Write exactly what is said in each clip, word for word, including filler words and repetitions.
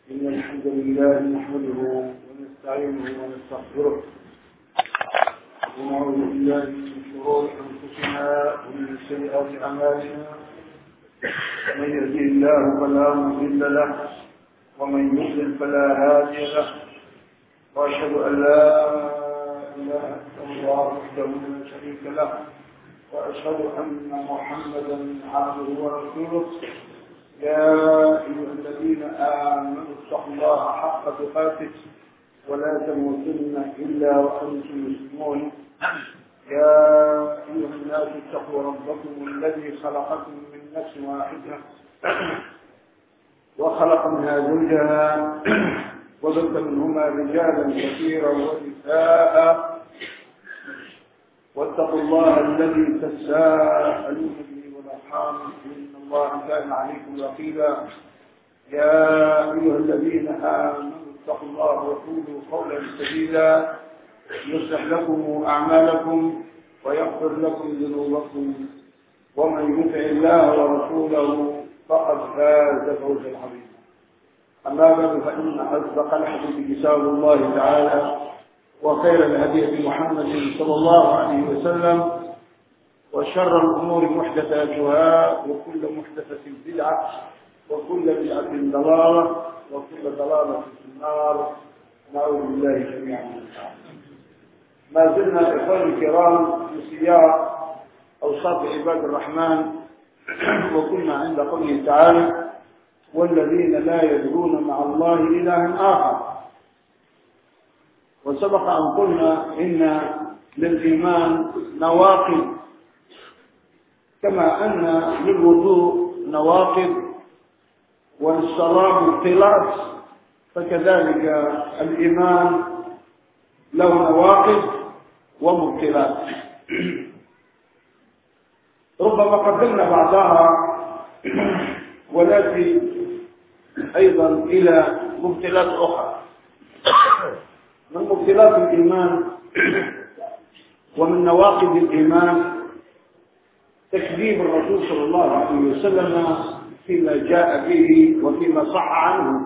إن الحمد لله نحمده ونستعينه ونستغفره ونعوذ بالله من شرور أنفسنا ومن سيئات أعمالنا. من يهده الله فلا مضل له ومن يضلل فلا هادي له، وأشهد أن لا إله إلا الله وحده لا شريك له، وأشهد أن محمدا عبده ورسوله. يا أيها الذين آمنوا اتقوا الله حق تقاته ولا تموتن إلا وأنتم مسلمون. يا أيها الناس اتقوا ربكم الذي خلقكم من نفس واحدة وخلق منها زوجها وبث منهما رجالا كثيرا ونساء، واتقوا الله الذي تساءلون به والأرحام إن الله كان عليكم رقيبا. يا أيها الذين آمنوا اتقوا الله وقولوا قولا سديدا يصلح لكم أعمالكم ويغفر لكم ذنوبكم، ومن يطع الله ورسوله فقد فاز فوزا عظيما. أما بعد، فإن أصدق الحديث كتاب الله تعالى، وخير الهدي محمد صلى الله عليه وسلم، وشر الأمور محدثاتها، وكل محدثة بدعة، وكل بدعة ضلالة، وكل ضلالة في النار. نعوذ بالله جميعا من النار. ما زلنا إخواني الكرام في سياق أوصاف عباد الرحمن، وكنا عند قوله تعالى: والذين لا يدعون مع الله إلها آخر. وسبق أن قلنا إن للإيمان نواقض، كما أن للوضوء نواقض وللصلاة مبطلات، فكذلك الإيمان له نواقض ومبطلات. ربما قدمنا بعضها ولكن أيضا إلى مبطلات أخرى. من مبطلات الإيمان ومن نواقض الإيمان تكذيب الرسول صلى الله عليه وسلم فيما جاء به وفيما صح عنه.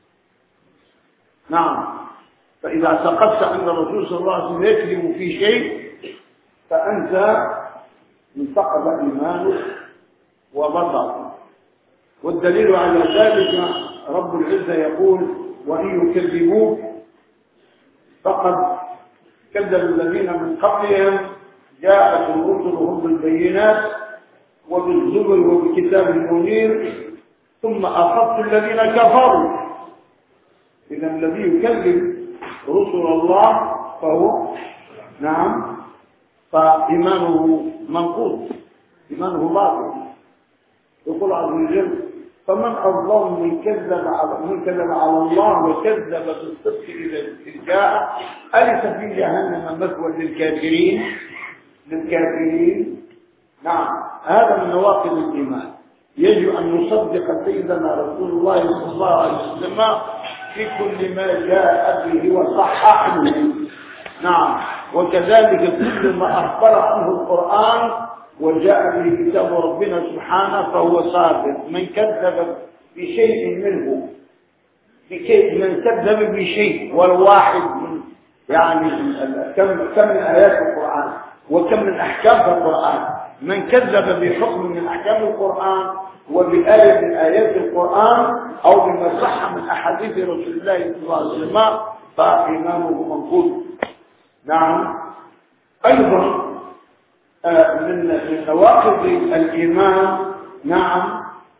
نعم، فإذا اعتقدت أن الرسول صلى الله عليه وسلم يكذب في شيء فأنت انتقض إيمانك وبطل. والدليل على ذلك رب العزة يقول: وإن يكذبوك فقد كذب الذين من قبلهم جاءتهم رسلهم بالبينات وبالزبر وبكتاب منير ثم أخذت الذين كفروا. إذا الذي يكذب رسل الله فهو نعم فإيمانه منقوض، إيمانه باطل. يقول عز وجل: فمن أظلم من كذب على من كذب على الله وكذب بالصدق إذ جاء أليس في جهنم مثوى للكافرين للكافرين نعم. هذا من نواقض الإيمان. يجب أن نصدق سيدنا رسول الله صلى الله عليه وسلم في كل ما جاء به وصح عنه. نعم، وكذلك كل ما أخبر عنه القرآن وجاء به كتاب ربنا سبحانه فهو صادق. من كذب بشيء منه بشيء من كذب بشيء والواحد من يعني كم كم من آيات القرآن وكم من أحكام القرآن. من كذب بحكم من أحكام القرآن وبآية من آيات القرآن أو بما صح من أحاديث رسول الله صلى الله عليه وسلم فإيمانه منقوض. نعم، أيضا من من نواقض الإيمان نعم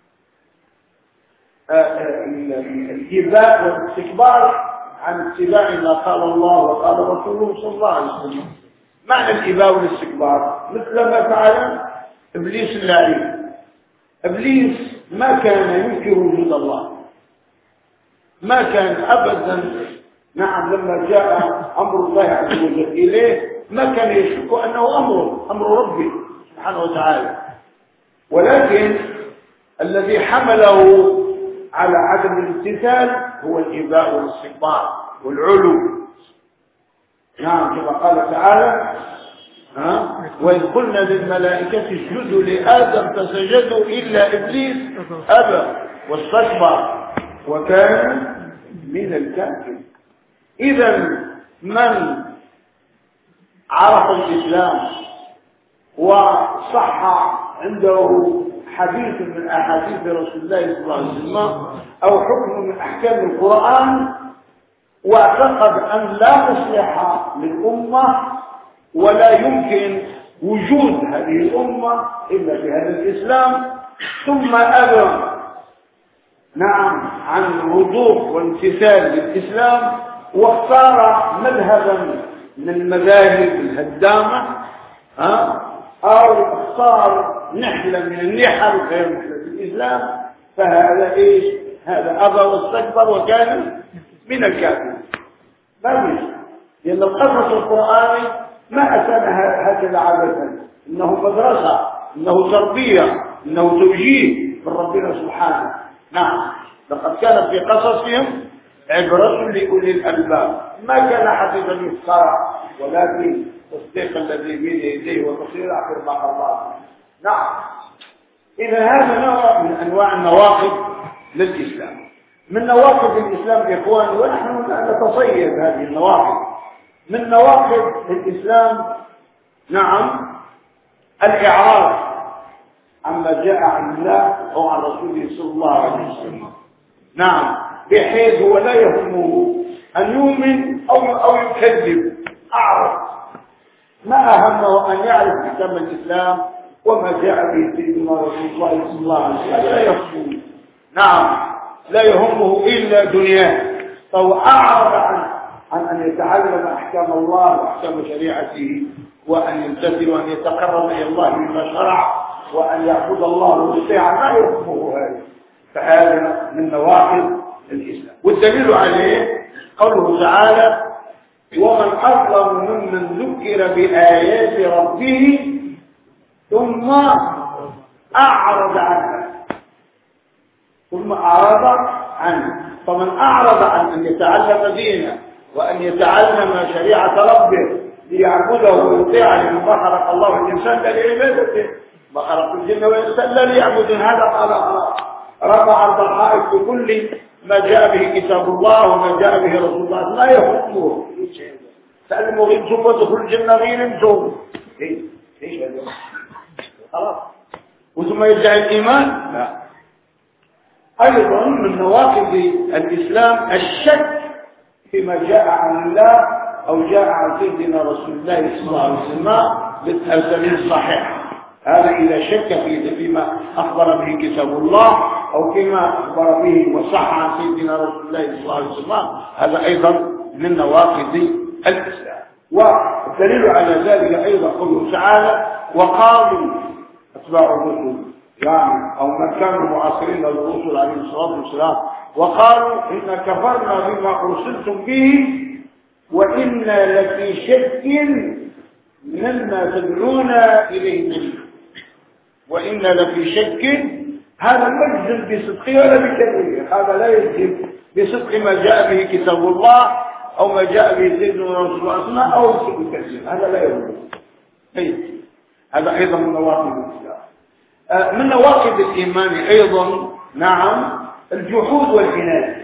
الإباء والاستكبار عن اتباع ما قال الله وقال رسوله صلى الله عليه وسلم. معنى الإباء والاستكبار مثل ما فعل إبليس اللعين. إبليس ما كان ينكر وجود الله، ما كان أبدا نعم لما جاء أمر الله عز وجل إليه ما كان يشك أنه أمره أمر ربي سبحانه وتعالى، ولكن الذي حمله على عدم الامتثال هو الإباء والاستكبار والعلو. نعم، كما قال تعالى: ها وإذ قلنا للملائكة اسجدوا لآدم فسجدوا إلا إبليس أبى واستكبر وكان من الكافر. إذا من عرف الإسلام وصح عنده حديث من أحاديث رسول الله صلى الله عليه وسلم أو حكم من أحكام القرآن واعتقد أن لا مصلح للأمة ولا يمكن وجود هذه الأمة إلا بهذا الإسلام، ثم أبى نعم عن الوضوح والامتثال للإسلام واختار مذهبا من المذاهب الهدامة أو اختار نحلة من النحل غير نحلة الإسلام، فهذا إيش؟ هذا أبى واستكبر وكان من الكافرين. ما فيش، لأن القصص القرآني ما أتانا هكذا عادة، إنه مدرسة، إنه تربية، إنه توجيه من ربنا سبحانه. نعم، لقد كان في قصصهم عبرة لأولي الألباب، ما كان حديثا يفترى ولكن تصديق الذي بين يديه وتصير في المحرات. نعم، إذا هذا نوع من أنواع النواقض للإسلام. من نواقض الإسلام يا إخوان، ونحن نتصيد هذه النواقض، من نواقض الإسلام نعم الإعراض عما جاء عن الله أو عن رسوله صلى الله عليه وسلم. نعم، بحيث هو لا يهمه أن يؤمن أو أو يكذب، أعرض، ما أهمه أن يعرف أحكام الإسلام وما جاء به سيدنا رسول الله صلى الله عليه وسلم، لا يهمه. نعم، لا يهمه إلا دنياه، فهو أعرض عن عن أن يتعلم أحكام الله وأحكام شريعته وأن يمتثل وأن يتقرب إلى الله بما شرع وأن يعبد الله ويطيع، ما يهمه هذا. فهذا من نواقض الإسلام، والدليل عليه قوله تعالى: ومن أظلم ممن ذكر بآيات ربه ثم أعرض عنها ثم أعرض عنه. فمن أعرض عن أن يتعلم دينه وأن يتعلم شريعة ربه ليعبده ويطيع لمن خلق الله الإنسان لعبادته، ما خلق الجن والإنسان لا ليعبدون، هذا قال رفع الضحائف بكل ما جاء به كتاب الله وما جاء به رسول الله، لا يهمه. تعلموا غيرتم وادخلوا الجنة غيرتم، ايش ايش هذا خلاص، وثم يدعي الإيمان. لا. أيضا من نواقض الإسلام الشك فيما جاء عن الله أو جاء عن سيدنا رسول الله صلى الله عليه وسلم بالأسانيد الصحيحة. هذا إذا شك في فيما أخبر به كتاب الله أو فيما أخبر به وصح عن سيدنا رسول الله صلى الله عليه وسلم، هذا أيضا من نواقض الإسلام. والدليل على ذلك أيضا قوله تعالى: وقالوا أتباع الرسل، يعني أو من كانوا معاصرين للرسل عليه الصلاة والسلام، وقالوا إن كفرنا بما أرسلتم به وإنا لفي شك مما تدعونا إليه منه. وإنا لفي شك، هذا لا يجزم بصدقه ولا بكذبه، هذا لا يجزم بصدق ما جاء به كتاب الله أو ما جاء به سيدنا رسول الله أو بكذبه، هذا لا يجزم. هذا أيضا من نواقض الإسلام. من نواقض الإيمان أيضا نعم الجحود والعناد،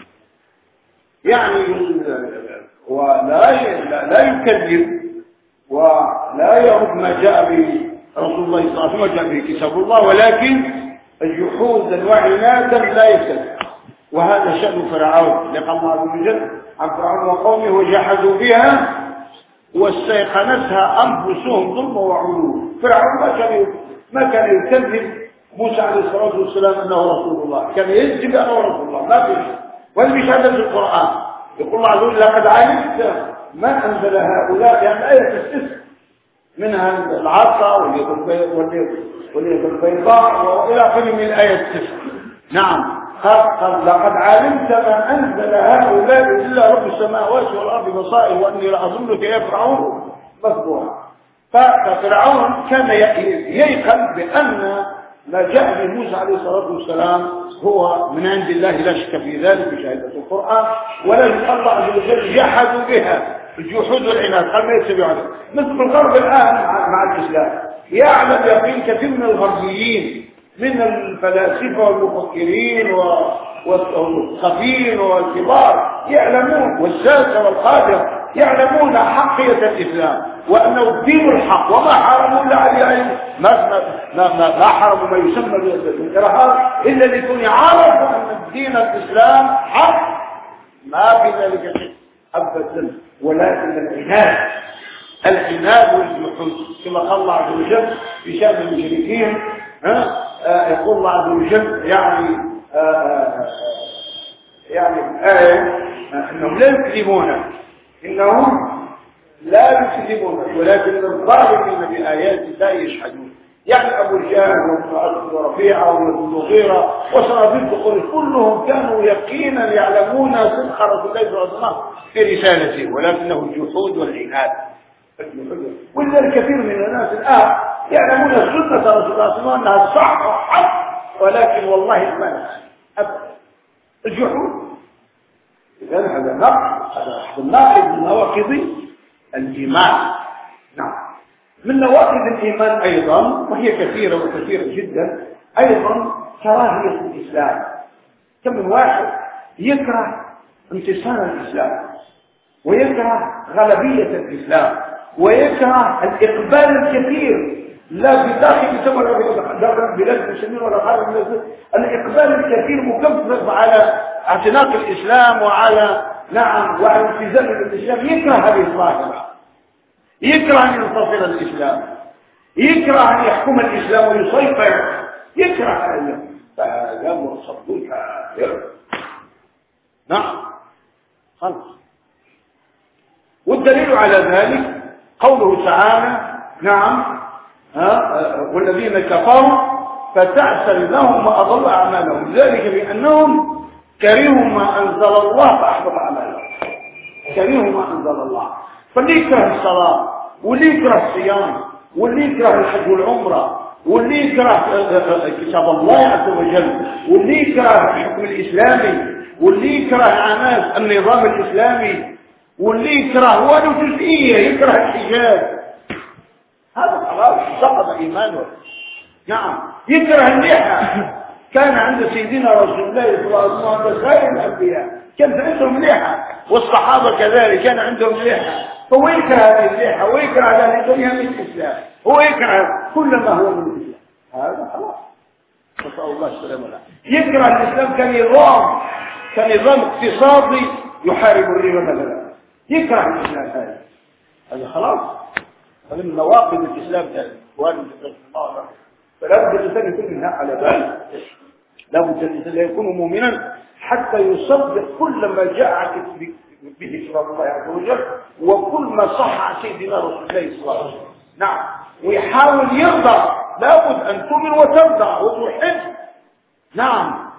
يعني ولا لا يكذب ولا يرد ما جاء به رسول الله صلى الله عليه وسلم جاء به كتاب الله، ولكن الجحود وعنادا لا يكذب. وهذا شأن فرعون، لقد الله عز وجل عن فرعون وقومه: وجحدوا بها واستيقنتها أنفسهم ظلما وعلوا. فرعون ما كان ما كان يكذب موسى عليه الصلاة والسلام أنه رسول الله، كان يكذب أنه رسول الله، ما فيش. والمشاهدة في القرآن يقول الله عز وجل: لقد علمت ما أنزل هؤلاء، يعني آية السفر منها العصا واليد البيضاء وإلى آخره من آية السفر. نعم، قال: لقد علمت ما أنزل هؤلاء إلا رب السماوات والأرض بصائر وأني لأظنك يا فرعون مخدوعا. ففرعون كان ييقن بأن ما جاء به موسى عليه الصلاة والسلام هو من عند الله، لا شك في ذلك بشهادة القرآن، ولكن الله عز وجل جحدوا بها الجحود والعناد، قال ما يتبعون. مثل الغرب الآن مع الإسلام، يعلم يقين كثير من الغربيين من الفلاسفة والمفكرين والخفين والكبار يعلمون، والساسة والقادر يعلمون حقية الإسلام وأنه الدين الحق، وما حرموا إلا عليه ما ما ما حرموا ما يسمى بالإرهاب إلا لكون يعرفوا أن الدين الإسلام حق، ما في ذلك شيء أبدا، ولكن العناد العناد والجحود كما قال الله عز وجل في شأن المشركين. ها آه يقول الله عز وجل يعني آه آه يعني الآية آه أنهم لا يكذبون، إنهم لا يكذبون ولكن الظالمين بآيات الله يشهدون. يعني أبو جهل وابن ورفيعة وابن المغيرة وصناديق قريش كلهم كانوا يقينا يعلمون صدق رسول الله صلى الله عليه وسلم في رسالته، ولكنه الجحود والعناد. ولذلك كثير من الناس الآن يعلمون سنة رسول الله صلى الله عليه وسلم أنها صح وحق، ولكن والله ما أبدا الجحود. إذن هذا نقص، هذا أحد الناقض من نواقض الإيمان. نعم، من نواقض الإيمان أيضا وهي كثيرة وكثيرة جدا أيضا كراهية الإسلام. كم من واحد يكره انتصار الإسلام، ويكره غلبية الإسلام، ويكره الإقبال الكثير لا في داخل داخل بلاد المسلمين ولا خارج البلاد، الإقبال الكثير مكثف على اعتناق الإسلام وعلى نعم وعلى التزام بالإسلام. يكره هذه الظاهرة، يكره أن ينتصر الإسلام، يكره أن يحكم الإسلام ويسيطر، يكره هذا، فهذا مرصد كافر. نعم خلاص. والدليل على ذلك قوله تعالى نعم ها والذين كفروا فتعسر لهم وأضل أعمالهم، ذلك بأنهم كرهوا ما أنزل الله فأحبط أعمالهم. كرهوا ما أنزل الله، فاللي يكره الصلاة واللي يكره الصيام واللي يكره الحج والعمرة واللي يكره كتاب الله عز وجل واللي يكره الحكم الإسلامي واللي يكره عناصر النظام الإسلامي واللي يكره ولو جزئية يكره الحجاب، هذا خلاص سقط إيمانه. نعم، يكره اللحى. كان عند سيدنا رسول الله صلى الله عليه وسلم خير الأنبياء كان عندهم لحى، والصحابة كذلك كان عندهم لحى، فهو يكره هذه اللحى ويكره ذلك الدنيا من الإسلام، هو يكره كل ما هو من الإسلام. هذا خلاص نسأل الله السلامة والعافية. يكره الإسلام كنظام كنظام اقتصادي يحارب الربا مثلا، يكره الإسلام هذا، هذا خلاص، هذا من نواقض الإسلام وارد الله. فلا بد الإنسان يكون منها على بال، لا بد الإنسان يكون مؤمنا حتى يصدق كل ما جاء به كتاب الله عز وجل وكل ما صح عن سيدنا رسول الله صلى الله عليه وسلم. نعم، ويحاول يرضى، لا بد أن تؤمن وترضى وتحب. نعم،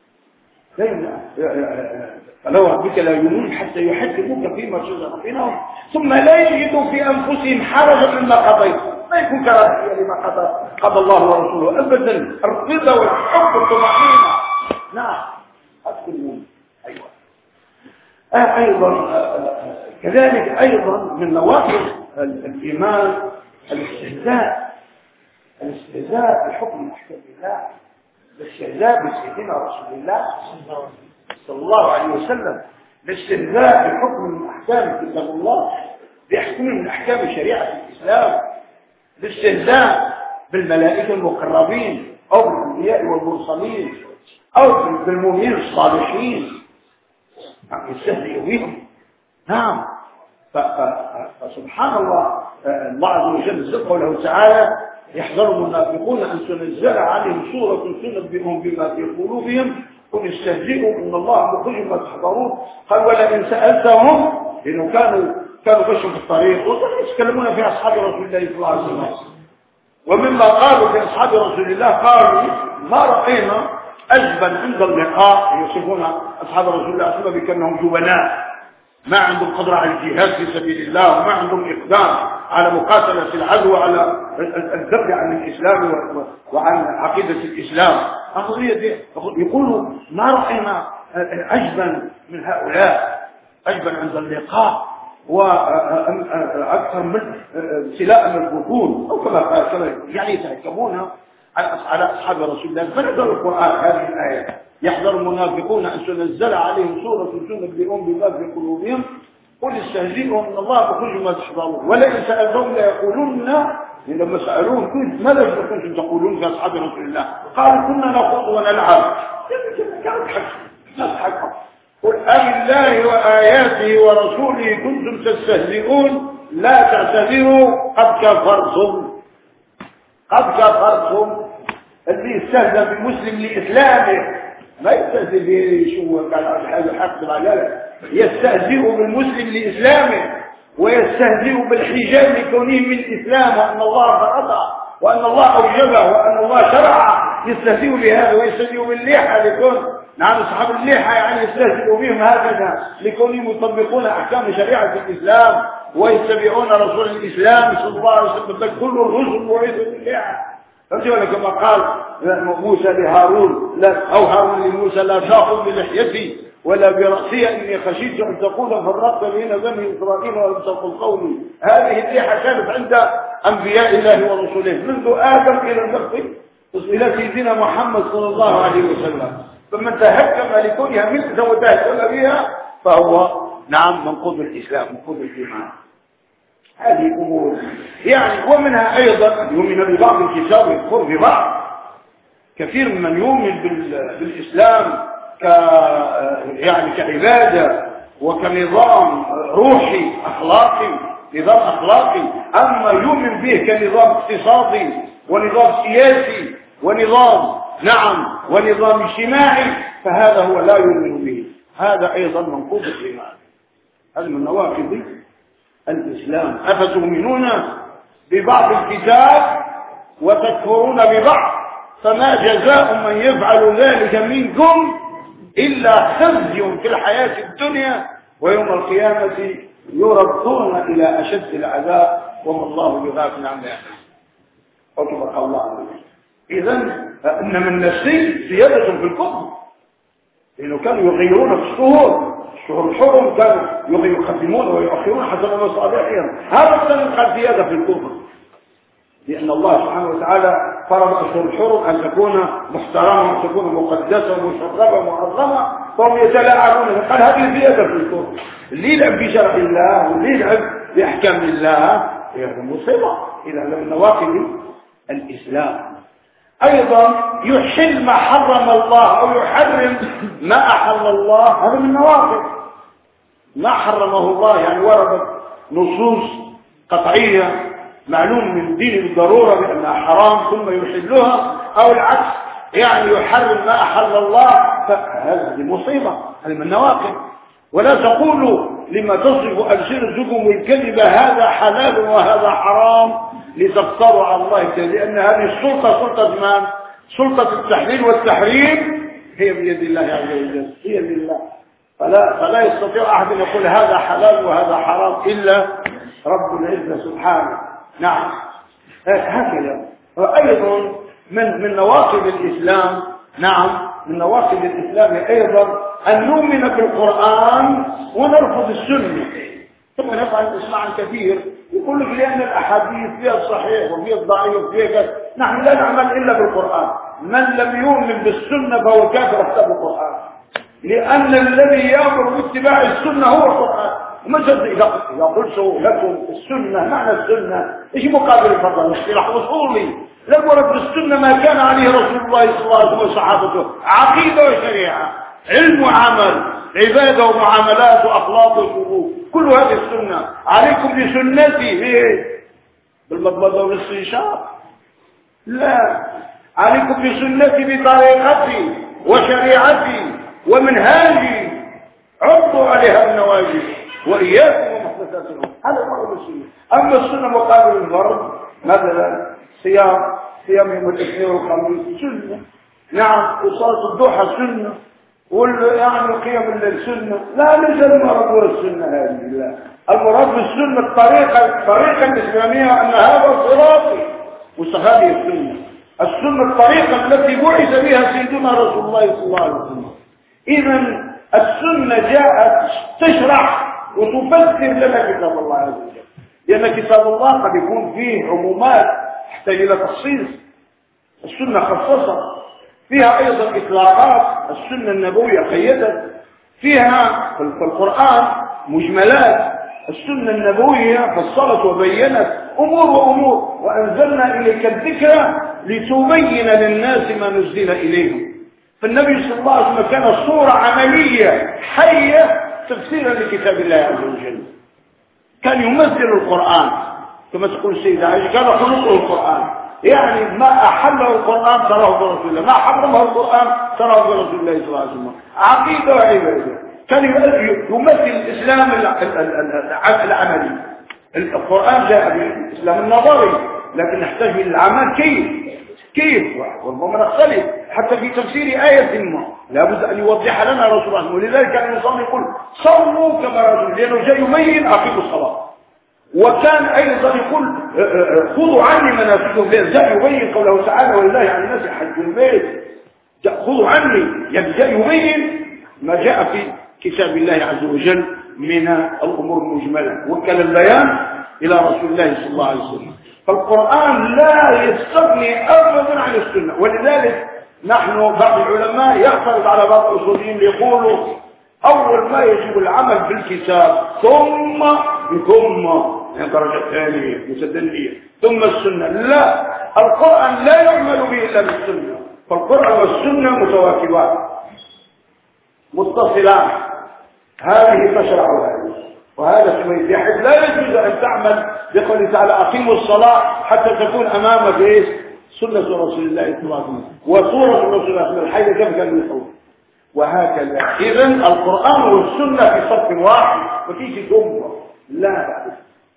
فلو ربك لا يؤمنون حتى يحكموك فيما شجر بينهم ثم لا يجدوا في أنفسهم حرجا مما قضيت، ما يكون كراهية لما قضى قضى الله ورسوله أبدا، الرضا والحب والطمأنينة. نعم، أذكرون. أيوة. آه أيضا آه كذلك أيضا من نواقض الإيمان الاستهزاء، الاستهزاء بحكم أحكام الله، الاستهزاء بسيدنا رسول الله صلى الله عليه وسلم، الاستهزاء بحكم من أحكام كتاب الله، بحكم من أحكام شريعة الإسلام، الاستهزاء بالملائكة المقربين أو بالأنبياء والمرسلين أو بالمؤمنين الصالحين، يستهزئ بهم. نعم، فسبحان الله، الله عز وجل ذكر له تعالى يحذر المنافقون أن تنزل عليهم سورة تنبئهم بما في قلوبهم قل استهزئوا إن الله مخرج ما تحضرون. قال ولئن سألتهم، لأنه كانوا كانوا مشوا في الطريق ويتكلمون في أصحاب رسول الله صلى الله عليه وسلم، ومما قالوا في أصحاب رسول الله قالوا ما رأينا أجبن عند اللقاء، يوصفون أصحاب رسول الله صلى الله عليه وسلم بأنهم جبناء ما عندهم قدرة على الجهاد في سبيل الله وما عندهم إقدام على مقاتلة العدو وعلى الذب عن الإسلام وعن عقيدة الإسلام. يقولوا ما رأينا أجبن من هؤلاء، أجبن عند اللقاء وأكثر من سلاء من البطون، أو كما قال يعني يتهكمون على أصحاب رسول الله. فنزل القرآن هذه الآية: يحذر المنافقون أن تنزل عليهم سورة تنبئهم بما في قلوبهم قل استهزئوا ان الله مخرج ما تحذرون ولئن سألتهم ليقولن. لما سألوهم كنت ماذا كنتم تقولون في أصحاب رسول الله؟ قالوا كنا نخوض ونلعب. نضحك. قل أبالله وآياته ورسوله كنتم تستهزئون لا تعتذروا قد كفرتم. قد كفرتم. اللي يستهزئ بالمسلم لإسلامه ما يستهزئ به شو قال هذا الحق بالعجلة، يستهزئ بالمسلم لإسلامه ويستهزئ بالحجاب لكونه من الإسلام وأن الله فرضه وأن الله أوجبه وأن الله شرعه. يستهزئ بهذا ويستهزئ بالليحة لكون نعم أصحاب الليحة يعني يستهزئ بهم هكذا لكونهم يطبقون أحكام شريعة الإسلام ويتبعون رسول الإسلام صلى الله عليه وسلم. كل الرسل وعيثوا بالليحة. فهمت ولا كما قال موسى لهارون لا أو هارون لموسى لا تأخذ بلحيتي ولا برأسي إني خشيت أن تقول فرقت بين بني إسرائيل ولم تقل قولي. هذه الليحة كانت عند أنبياء الله ورسوله منذ آدم إلى النبي إلى سيدنا محمد صلى الله عليه وسلم. فمن تهكم لكونها مثل وتهكم بها فهو نعم منقوض الإسلام منقوض الإيمان. هذه أمور يعني. ومنها أيضا يؤمن ببعض الكتاب ويكفر ببعض. كثير من يؤمن بالإسلام ك يعني كعبادة وكنظام روحي أخلاقي نظام أخلاقي، أما يؤمن به كنظام اقتصادي ونظام سياسي ونظام نعم ونظام اجتماعي فهذا هو لا يؤمن به. هذا أيضا منقوض الإيمان. هذا من نواقض الإسلام. أفتؤمنون ببعض الكتاب وتكفرون ببعض فما جزاء من يفعل ذلك منكم إلا خزي في الحياة الدنيا ويوم القيامة يردون إلى أشد العذاب وما الله بغافل عما يعملون. وتبارك الله. إذا إن من نفسي زيادة في الكفر لأنه كانوا يغيرون في الشهور الشهور الحرم كانوا يقدمون ويؤخرون حسب مصالحهم. هذا كان قد زيادة في الكفر لأن الله سبحانه وتعالى فرض أشهر الحرم أن تكون محترمة وأن تكون مقدسة ومشرفة ومعظمة فهم يتلاعبون. قال هذه زيادة في الكفر. اللي يلعب بشرع الله واللي يلعب بأحكام الله هي مصيبة. إذا من نواقض الإسلام. أيضا يحل ما حرم الله أو يحرم ما أحل الله. هذا من نواقض ما حرمه الله. يعني وردت نصوص قطعية معلوم من دين الضرورة بأنها حرام ثم يحلها أو العكس يعني يحرم ما أحل الله فهذه مصيبة. هذه من نواقض. ولا تقولوا لما تصف ألسنتكم الكذب هذا حلال وهذا حرام لتفتروا على الله الكذب لأن هذه السلطة سلطة من؟ سلطة التحليل والتحريم هي بيد الله عز وجل. هي بالله. فلا, فلا يستطيع أحد أن يقول هذا حلال وهذا حرام إلا رب العزة سبحانه. نعم هكذا. وأيضا من من نواقض الإسلام نعم من نواقض الإسلام أيضا أن نؤمن بالقرآن ونرفض السنة. ثم نفعل اسمعا كثير يقول لك لأن الأحاديث فيها الصحيح وفيها الضعيف وفيها كذا. نحن لا نعمل إلا بالقرآن. من لم يؤمن بالسنة فهو كافر احتى بالقرآن لأن الذي يأمر باتباع السنة هو القرآن. ومثلا إذا قلت لكم السنة معنى السنة إيش مقابل الفضل؟ اصطلاح أصولي. لم ورد بالسنة ما كان عليه رسول الله صلى الله عليه وسلم وصحابته عقيدة وشريعة علم وعمل عبادة ومعاملات وأخلاق وسلوك كل هذه السنة. عليكم بسنتي بالمضمضة والاستنشاق لا عليكم بسنتي بطريقتي وشريعتي ومنهاجي عضوا عليها النواجذ وإياكم ومحدثات الأمور. هذا هو السنة. أما السنة مقابل الفرض مثلا صيام صيام يوم الاثنين والخميس سنة. نعم وصلاة الضحى سنة وال يعني قيام الليل سنة. لا ليس المراد والسنة هذه لا. المراد بالسنة الطريقة الطريقة الإسلامية أن هذا صراطي وهذه السنة. السنة الطريقة التي بعث بها سيدنا رسول الله صلى الله عليه وسلم. إذا السنة جاءت تشرح وتفسر لنا كتاب الله عز وجل لأن كتاب الله قد يكون فيه عمومات تحتاج إلى تخصيص السنة خصصت، فيها أيضا إطلاقات، السنة النبوية قيدت، فيها في القرآن مجملات، السنة النبوية فصلت وبينت أمور وأمور. وأنزلنا إليك الذكر لتبين للناس ما نزل إليهم. فالنبي صلى الله عليه وسلم كان صورة عملية حية تفسيرا لكتاب الله عز وجل. كان يمثل القرآن كما تقول السيدة عائشة، كان خلقه القرآن، يعني ما أحله القرآن تراه برسول الله، ما حرمه القرآن تراه برسول الله صلى الله عليه وسلم. عقيدة وعبادة. كان يمثل الإسلام العملي. القرآن جاء بالإسلام النظري، لكن نحتاج إلى العمل. كيف كيف وربما نختلف حتى في تفسير آية ما لابد أن يوضح لنا رسول الله. ولذلك كان يصلي يقول صلوا كما رسول، لأنه جاء يبين أقيموا الصلاة. وكان أيضا يقول خذوا عني مناسككم، جاء يبين قوله تعالى ولله على الناس حج البيت. خذوا عني، يعني جاء يبين ما جاء في كتاب الله عز وجل من الأمور المجملة، وكل البيان إلى رسول الله صلى الله عليه وسلم. فالقرآن لا يستغني أبدا عن السنة. ولذلك نحن بعض العلماء يعترض على بعض الأصوليين يقولوا أول ما يجب العمل بالكتاب ثم ثم الدرجة الثانية متدلية ثم السنة. لا، القرآن لا يعمل به إلا بالسنة. فالقرآن والسنة متواكبات متصلان، هذه تشرع هذه وهذا سميت يحب. لا يجوز أن تعمل بقوله تعالى أقيموا الصلاة حتى تكون أمامك إيش؟ سنة رسول الله صلى الله عليه وسلم وصورة رسول الله صلى الله عليه وسلم الحية كم كان يقول. وهكذا إذن القرآن والسنة في صف واحد وفيه جملة لا بعد.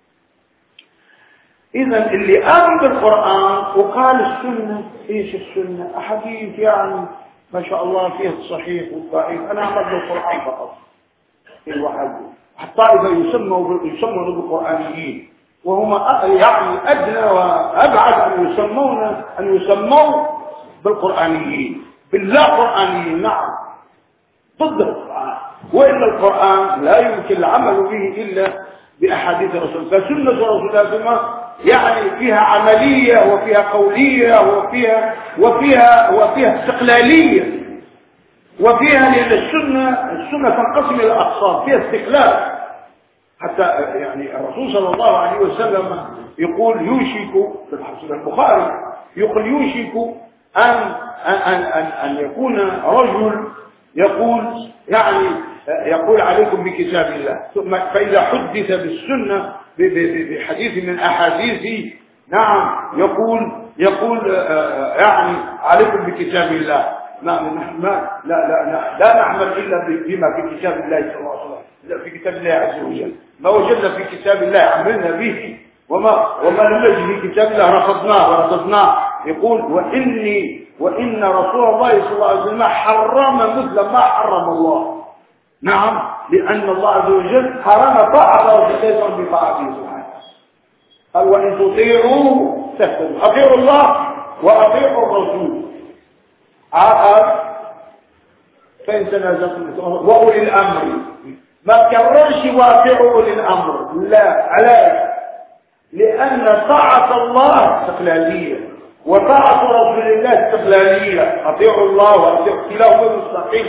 إذن اللي آمن بالقرآن وقال السنة، إيش السنة؟ أحاديث يعني ما شاء الله فيها الصحيح والضعيف. أنا أعمل بالقرآن فقط في الواحد. الطائفة يسموا يسمون بالقرآنيين، وهم يعني أدنى وأبعد أن يسمون أن يسموا بالقرآنيين، بالله قرآنيين. نعم، ضد القرآن، وإلا القرآن لا يمكن العمل به إلا بأحاديث رسول الله. فسنة رسول الله يعني فيها عملية وفيها قولية وفيها وفيها وفيها استقلالية، وفيها لأن السنة السنة تنقسم إلى أقسام، فيها استقلال. حتى يعني الرسول صلى الله عليه وسلم يقول يوشك في الحديث البخاري يقول يوشك أن أن أن أن يكون رجل يقول يعني يقول عليكم بكتاب الله، ثم فإذا حدث بالسنة بحديث من أحاديث نعم يقول يقول يعني عليكم بكتاب الله. ما ما لا لا لا نعمل إلا بما في كتاب الله صلى الله عليه وسلم، لا في كتاب الله عز وجل. ما وجدنا في كتاب الله عملنا به، وما وما لم نجد في كتاب الله رفضناه ورفضناه. يقول وإني وإن رسول الله صلى الله عليه وسلم حرم مثل ما حرم الله. نعم، لأن الله عز وجل حرم طاعة رسول الله بطاعته سبحانه. قال وإن تطيعوه تهتدوا. أطيعوا الله وأطيعوا الرسول. عقد فإن تنازعتم وأولي الأمر، ما كررش واطيعوا أولي الأمر، لا، علاش؟ لأن طاعة الله استقلالية وطاعة رسول الله استقلالية. أطيعوا الله وأطيعوا كلاهما مستقيم.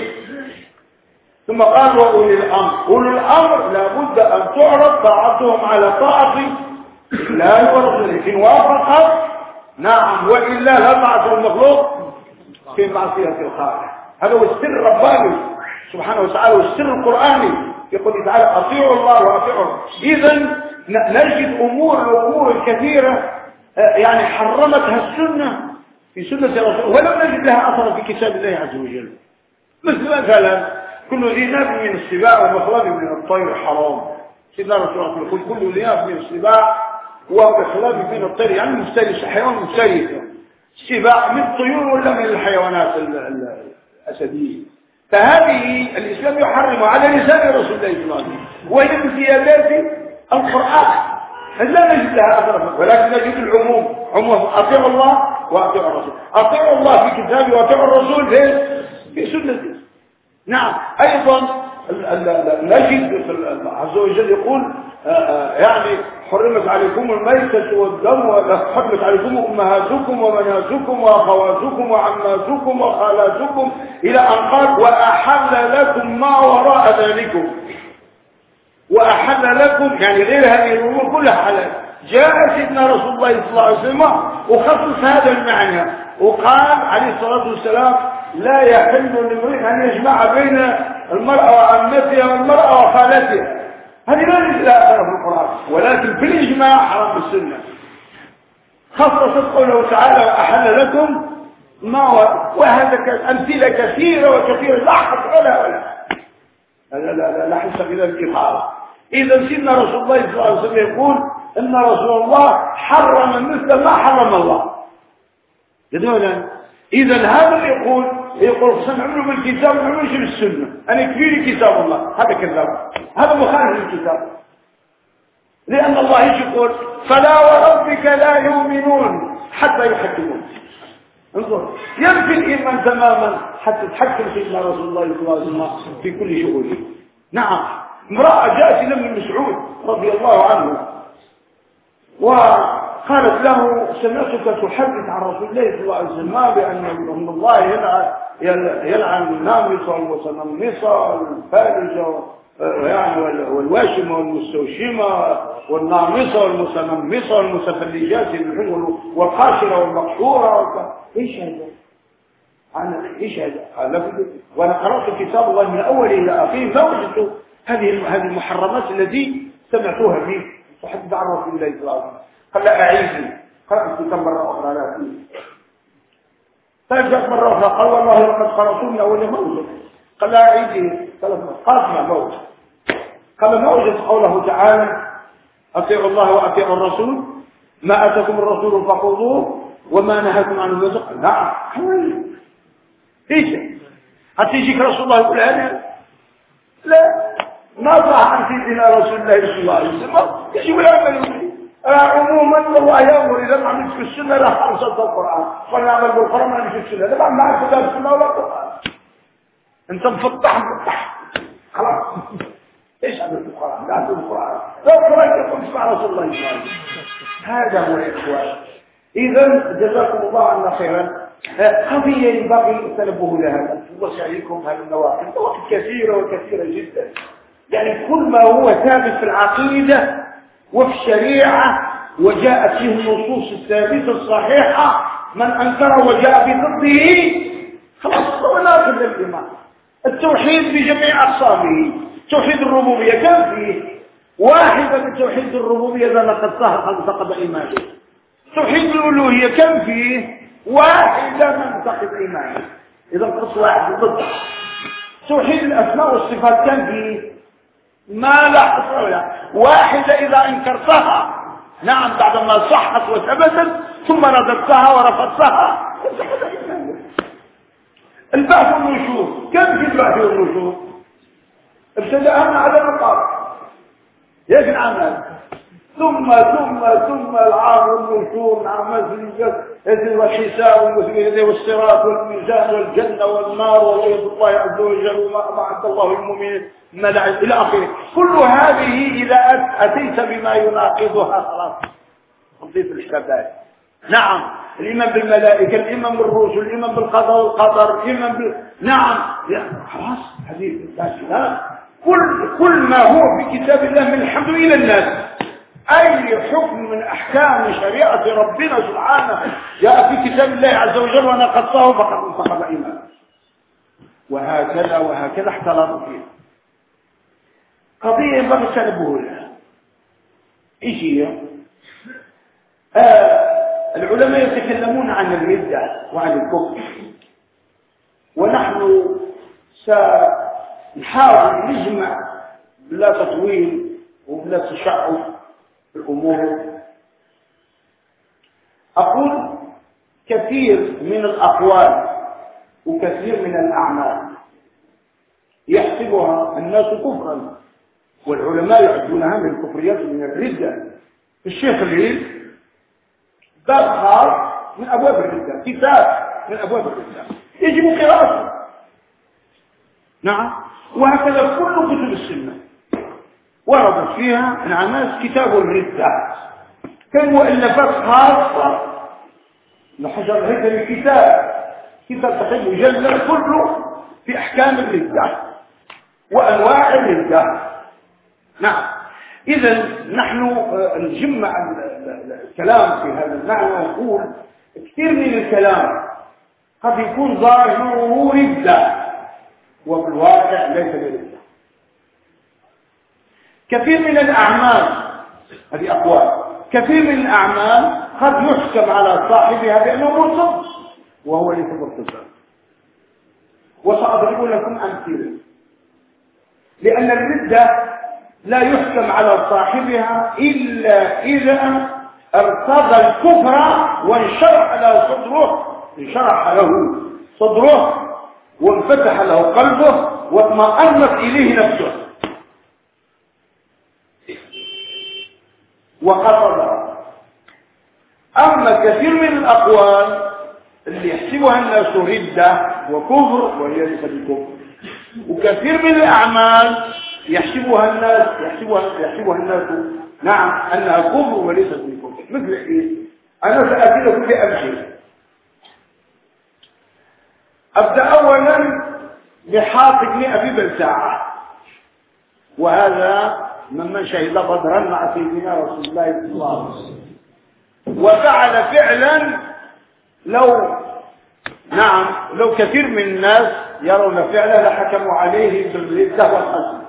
ثم قال وأولي الأمر، أولي الأمر لابد أن تعرض طاعتهم على طاعة الله ورسوله إن وافقت، نعم، وإلا لا طاعة المخلوق في معصية الخالق. هذا هو السر الرباني سبحانه وتعالى والسر القرآني. يقول تعالى أطيعوا الله وأطيعوا. إذن نجد أمور وأمور كثيرة يعني حرمتها السنة في سنة رسول، ولم نجد لها أثر في كتاب الله عز وجل. مثل مثلا كل ذي ناب من السباع ومخلب من الطير حرام. سيدنا رسول الله يقول كل ذي ناب من السباع ومخلب من الطير، يعني مفترس، حيوان مفترس. السباع من الطيور ولا من الحيوانات الأسدية. فهذه الإسلام يحرم على لسان رسول الله صلى الله عليه وسلم، وهي من زيادات القرآن لا نجد لها أثر، ولكن نجد العموم. عموم أطيعوا الله وأطيعوا الرسول. أطيعوا الله في كتابه وأطيعوا الرسول في سنته. نعم، أيضا نجد عز وجل يقول يعني حرمت عليكم الميتة والدم، وحرمت عليكم أمهاتكم وبناتكم وأخواتكم وعماتكم وخالاتكم إلى أن قال وأحل لكم ما وراء ذلكم. وأحل لكم يعني غير هذه الأمور كلها حلال. جاء سيدنا رسول الله صلى الله عليه وسلم وخصص هذا المعنى وقال عليه الصلاة والسلام لا يحل لامرئ أن يجمع بين المرأة وعمتها والمرأة وخالتها. هذه لا نزل في القرآن، ولكن في الإجماع حرام السنة. خصصت قوله تعالى وأحل لكم ما وهذا أمثلة كثيرة وكثيرة لا حصر لها ولا لا لا لا لا حصر إلى الإطارة. إذا سيدنا رسول الله صلى الله عليه وسلم يقول إن رسول الله حرم مثل ما حرم الله. إذا هذا يقول يقول سنعمله بالكتاب ونعمله بالسنة، أنا يكفيني كتاب الله، هذا كذاب، هذا مخالف للكتاب. لأن الله يقول فلا وربك لا يؤمنون حتى يحكمون. انظر ينفي الإيمان تماما حتى تحكم سيدنا رسول الله صلى الله عليه وسلم في كل شؤونه. نعم امرأة جاءت إلى ابن مسعود رضي الله عنه وقالت له سمعتك تحدث عن رسول الله صلى الله عليه وسلم بأن الله يلعن يلعن النامصة والمتنمصة والفارجة يعني والواشمة والمستوشمة والنامصة والمتنمصة والمتفلجات والقاشرة والمقشورة. ايش هذا؟ أنا ايش هذا؟ وانا قرأت كتاب الله من اول الى اخره ما وجدت هذه هذه المحرمات التي سمعتوها فيه تحدث عن رسول الله صلى الله عليه وسلم. قال لا اعيدني، قرأت كم مرة اخرى لا فيه. فجاءت مرة اخرى قال والله لقد قرأت من اول ما وجدت. قال لا اعيدني ثلاث مرات قال ما موجد. قال ما وجدت قوله تعالى اطيعوا الله واطيعوا الرسول ما اتاكم الرسول فخذوه وما نهاكم عنه فانتهوا. نعم حوالي ايش هتيجيك رسول الله يقول هذا؟ لا ما صح عن سيدنا رسول الله صلى الله عليه وسلم يجب العمل عموما. الله يامر اذا ما عملت في السنه لا خمسه القران ولا نعمل بالقران ما نمشي في السنه. طبعا ما عرفت لا السنه ولا القران، انت مفتح مفتح خلاص. ايش هذا القران؟ لا تقول القران لا القران يقول اسمع رسول الله صلى الله عليه وسلم. هذا هو الاخوان. اذا جزاكم الله عنا خيرا. قضيه ينبغي التنبه لها وسعيكم هذه النواقض نواقض كثيره وكثيره جدا. يعني كل ما هو ثابت في العقيده وفي الشريعه وجاءت فيه النصوص الثابته الصحيحه من انكر وجاء بضده خلاص هو ناقض للايمان. التوحيد بجميع اقسامه، توحيد الربوبيه كم فيه واحده من توحيد الربوبيه اذا نقضتها قد فقد ايمانه. توحيد الالوهيه كم فيه واحده من فقد ايمانه اذا نقص واحد ضد. توحيد الاسماء والصفات كم فيه ما لا حصر لها واحده اذا انكرتها نعم بعدما صحت وثبتت ثم رددتها ورفضتها. البحث والنشور كم في البحث والنشور؟ ابتدأها مع عدم القابل يجب العمل ثم ثم ثم العام والنشور مع مسجد والحساب والصراط والميزان والجنة والنار ووعد الله عز وجل وما أعد الله المؤمنين إلى آخره. كل هذه إذا أتيت بما يناقضها خلاص تضيف الحسابات. نعم الإيمان بالملائكة، الإيمان بالرسل، الإيمان بالقضاء والقدر، الإيمان بال... نعم خلاص حديث الناس. كل كل ما هو في كتاب الله من الحمد إلى الناس. أي حكم من أحكام شريعة ربنا سبحانه جاء في كتاب الله عز وجل ونقصه فقد انتقض إيمانه. وهكذا وهكذا احتلط فيه. قضية ينبغي التنبه لها. إيش هي؟ آه العلماء يتكلمون عن الردة وعن الكفر، ونحن سنحاول نجمع بلا تطويل وبلا تشعب الأمور. أقول كثير من الأقوال وكثير من الأعمال يحسبها الناس كفرا والعلماء يعدونها من الكفريات من الردة. الشيخ الليل باب خاص من أبواب الردة، كتاب من أبواب الردة يجب قراءته. نعم وهكذا كل كتب السنة وردت فيها انعامات كتاب الردة، كان مؤلفات خاصة لحجر هذا الكتاب، كتاب تقريبا مجلد كله في أحكام الردة وأنواع الردة. نعم. إذا نحن نجمع الكلام في هذا المعنى ونقول كثير من الكلام قد يكون ظاهره ردة وبالواقع ليس بردة. كثير من الأعمال، هذه أقوال، كثير من الأعمال قد يحكم على صاحبها بأنه مرتد وهو ليس مرتدا. وسأضرب لكم أمثلة، لأن الردة لا يحكم على صاحبها إلا إذا ارتضى الكفر وانشرح له صدره، انشرح له صدره وانفتح له قلبه واطمأنت إليه نفسه وقصد. أما كثير من الأقوال اللي يحسبها الناس ردة وكفر وهي ليست بكفر، وكثير من الأعمال يحسبها الناس يحسبها يحسبها الناس نعم أنها كفر وليست بكفر. مثل إيه؟ أنا سأتي لكم بأمثلة. أبدأ أولا بحاطب بن أبي بلتاعة، وهذا ممن شهد بدرا مع سيدنا رسول الله صلى الله عليه وسلم، وفعل فعلا لو نعم لو كثير من الناس يرون فعله لحكموا عليه بالردة والقتل.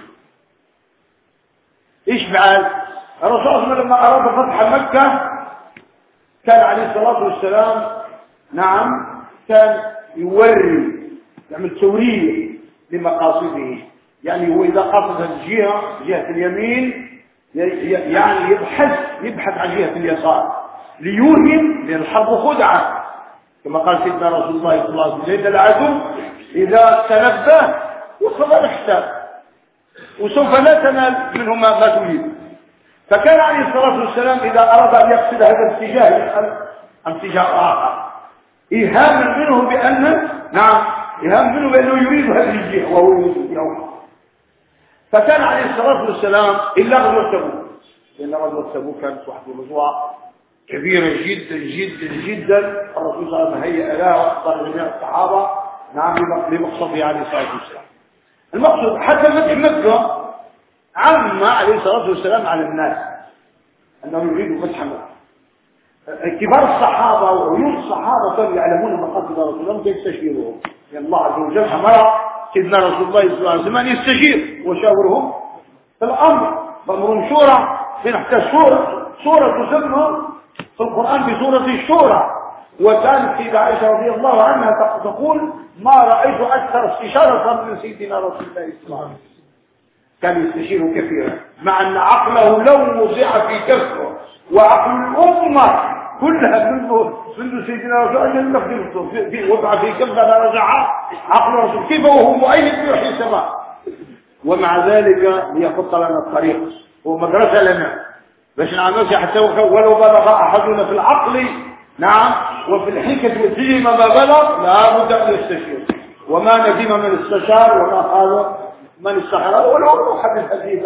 ايش فعل؟ الرسول صلى الله عليه وسلم لما اراد فتح مكة كان عليه الصلاة والسلام نعم كان يوري يعمل تورية لمقاصده، يعني هو إذا قصد الجهة جهة اليمين يعني يبحث يبحث عن جهة اليسار ليوهم، لأن الحرب خدعة كما قال سيدنا رسول الله صلى الله عليه وسلم: لأن العدو إذا تنبه وصل الحساب وسوف لا تنال منه ما تريد. فكان عليه الصلاة والسلام إذا أراد أن يقصد هذا الاتجاه يسأل عن اتجاه آخر، إيهاما منه بأن نعم إيهام منه بأنه يريد هذه الجهة وهو يريد الجهة. فكان عليه الصلاة والسلام إلا غزوة تبوك، لأن غزوة تبوك كانت واحدة غزوة كبيرة جدا جدا جدا، الرسول صلى الله عليه وسلم هيأ لها واختار جميع الصحابة نعم لمقصده عليه الصلاة والسلام. المقصود حتى فتح مكة عم عليه الصلاة والسلام على الناس أنه يريد فتح مكة. كبار الصحابة وعيون الصحابة كانوا يعلمون مقاصد رسول الله فيستشيرهم، لأن الله عز وجل أمر سيدنا رسول الله صلى الله عليه وسلم أن يستشير وشاورهم في الأمر، فأمرهم شورى. في حتى سورة سورة تسمى في القرآن بسورة الشورى، وكانت سيدة عائشة رضي الله عنها تقول: ما رأيت أكثر استشارة من سيدنا رسول الله صلى الله عليه وسلم. كان يستشير كثيرا، مع أن عقله لو وضع في كفه وعقل الأمة كلها منذ منذ سيدنا رسول الله في وضع في كفه لرجع عقل الرسول كيف وهو مؤيد بوحي السماء. ومع ذلك ليخط لنا الطريق ومدرسة لنا باش نعمل حتى ولو بلغ أحدنا في العقل نعم وفي الحكمة والسجن ما بلغ لا بد أن يستشير. وما ندم من استشار وما قال من استخر ولو أحد الحديث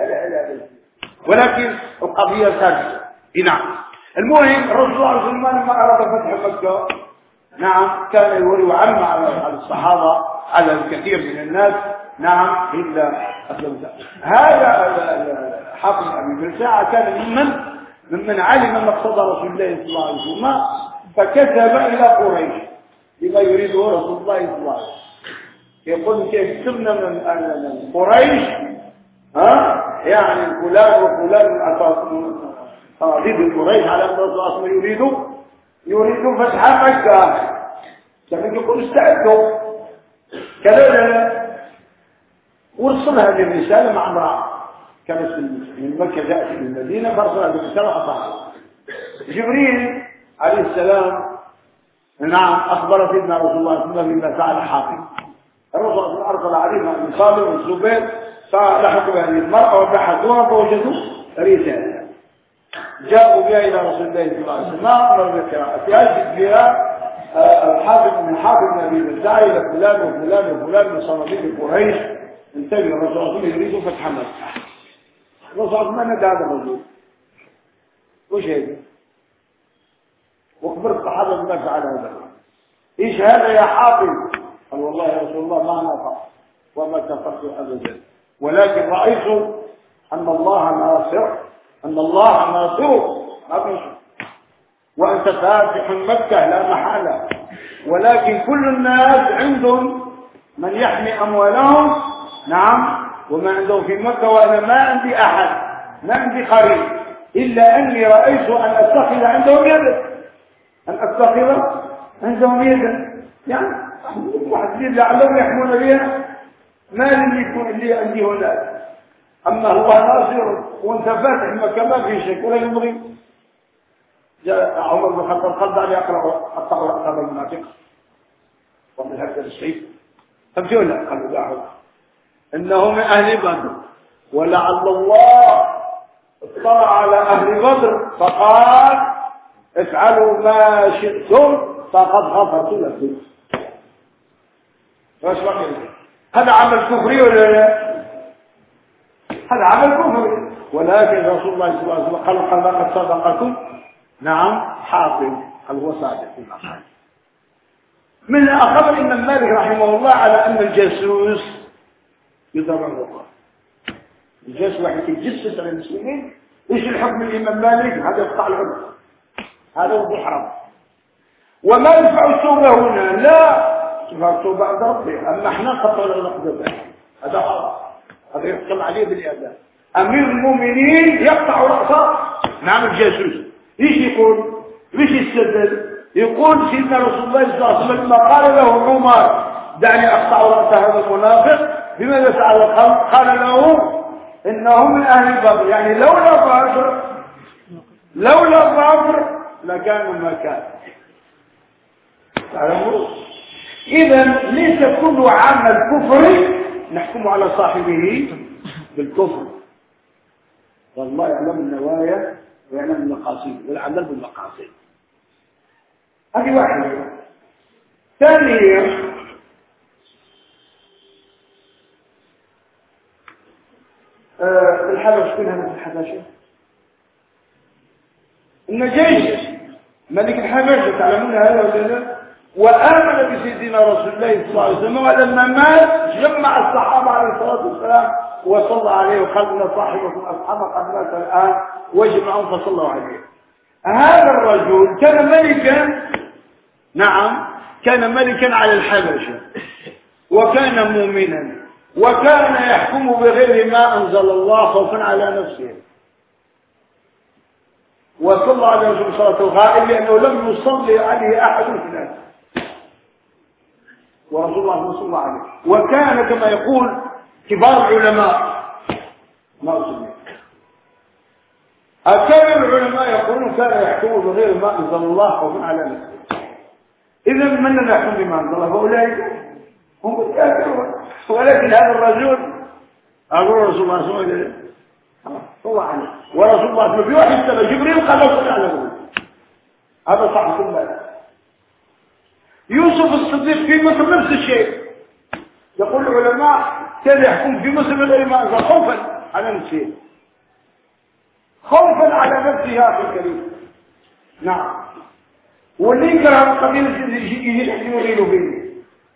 ولكن القضية ثابتة. نعم. المهم الرسول صلى الله عليه وسلم لما أراد فتح مكة نعم كان يوري وعم على الصحابة على الكثير من الناس نعم إلا أسلم. هذا حافظ أبي بلتاعة كان ممن ممن علم مقصد رسول الله صلى الله عليه وسلم، فكتب إلى قريش بما يريده رسول الله صلى الله عليه وسلم. يقول كتبنا من قريش ها يعني فلان وفلان من صناديد قريش على أن الرسول صلى الله عليه وسلم يريد يريد فتح مكة، لكن يقول استعدوا كذا. ورسل هذه الرسالة مع امرأة كانت من مكة جاءت إلى المدينة، فرسل هذه الرسالة أصحابها. جبريل عليه السلام نعم أخبر سيدنا رسول الله صلى الله عليه وسلم بما فعل حاطب. الرسول صلى الله عليه وسلم أرسل عليهم بن صالح والزبير فلحقوا بهذه المرأة وبحثوها فوجدوا رسالة جاءوا بها إلى رسول الله صلى الله عليه وسلم أمر بالقراءة بها الحافظ من حافظ بن أبي بلتاعة إلى فلان وفلان وفلان من صناديد قريش انتبه الرسول صلى الله عليه وسلم يريد فتح مكة. وصعد ما ندى هذا الرجل وش هذا وخبر الصحابة بما فعل هذا ايش هذا يا حافظ؟ قال والله يا رسول الله ما نفع وما كفرت ابدا ولكن رأيت ان الله ناصر ان الله ناصر ما في شيء وانت فاتح مكة لا محالة ولكن كل الناس عندهم من يحمي اموالهم نعم وما عندهم في مكة وانا ما عندي احد ما عندي قريب الا اني رأيت ان اتخذ عندهم يدا ان اتخذ عندهم يدا يعني واحد لعلهم يحمون بها ما لم يكن اللي عندي هناك اما هو ناصر وانت فاتح مكة ما في شيء ولا يبغي جاء عمر بن الخطاب قال عليه يقرأ قطع رأس المنافق ومن هكذا السيف فبتقول له قالوا دعوا انه من اهل بدر ولعل الله اطلع على اهل بدر فقال افعلوا ما شئتم فقد غفرت لكم ايش بقى هذا عمل كفري ولا لا هذا عمل كفري ولكن رسول الله صلى الله عليه وسلم قال قد صدقكم نعم حافظ هل هو صادق فيما قال من أخبر الإمام مالك رحمه الله على أن الجاسوس يضرب الرقاب الجاسوس واحد يتجسس على المسلمين ايش الحكم الإمام مالك هذا يقطع العرق هذا هو الحرام وما ينفع التوبة هنا لا تنفع التوبة عند ربه أما احنا قطع العرق هذا حرام هذا يحكم عليه بالإعدام أمير المؤمنين يقطع رأسه نعم الجاسوس ايش يقول ايش يستدل يقول سيدنا رسول الله صلى الله عليه وسلم لما قال له عمر دعني اقطع راس هذا المنافق بماذا فعل قال له انه من اهل بدر يعني لولا بدر لولا بدر لكان ما كان تعلموا اذا ليس كل عمل كفري نحكم على صاحبه بالكفر والله يعلم النوايا ويعلم المقاصد والعمل بالمقاصد هذه واحدة ثانيا آه الحبش كلها من الحبشة النجاشي ملك الحبشة تعلمون هذا وكذا وآمن بسيدنا رسول الله صلى الله عليه وسلم ولما مات جمع الصحابة عليه الصلاة والسلام وصلى عليه وقال إن صاحبكم أصحابه قد مات الآن واجمعوا فصلوا عليه هذا الرجل كان ملكا نعم كان ملكا على الحبشة وكان مؤمنا وكان يحكم بغير ما أنزل الله خوفا على نفسه وصلى عليه رسول صلاة الغائب لأنه لم يصلي عليه أحد في الناس ورسول الله صلى الله عليه وكان كما يقول كبار العلماء ما أسمي أكثر العلماء يقولون كان يحكم بغير ما أنزل الله خوفا على نفسه إذا من لم يحكم بما أنزل الله فأولئك هم الكافرون ولكن هذا الرجل أقول رسول الله صلى الله عليه وسلم صلى عليه ورسول الله صلى الله عليه وسلم في واحد سنة جبريل قال له صلى عليه هذا صح كل ذلك يوسف الصديق في مصر نفس الشيء يقول العلماء كان يحكم في مصر بغير ما أنزل خوفا على نفسه خوفا على نفسه يا أخي الكريم نعم واللي يكره القبيلة يجي يحكم غيره به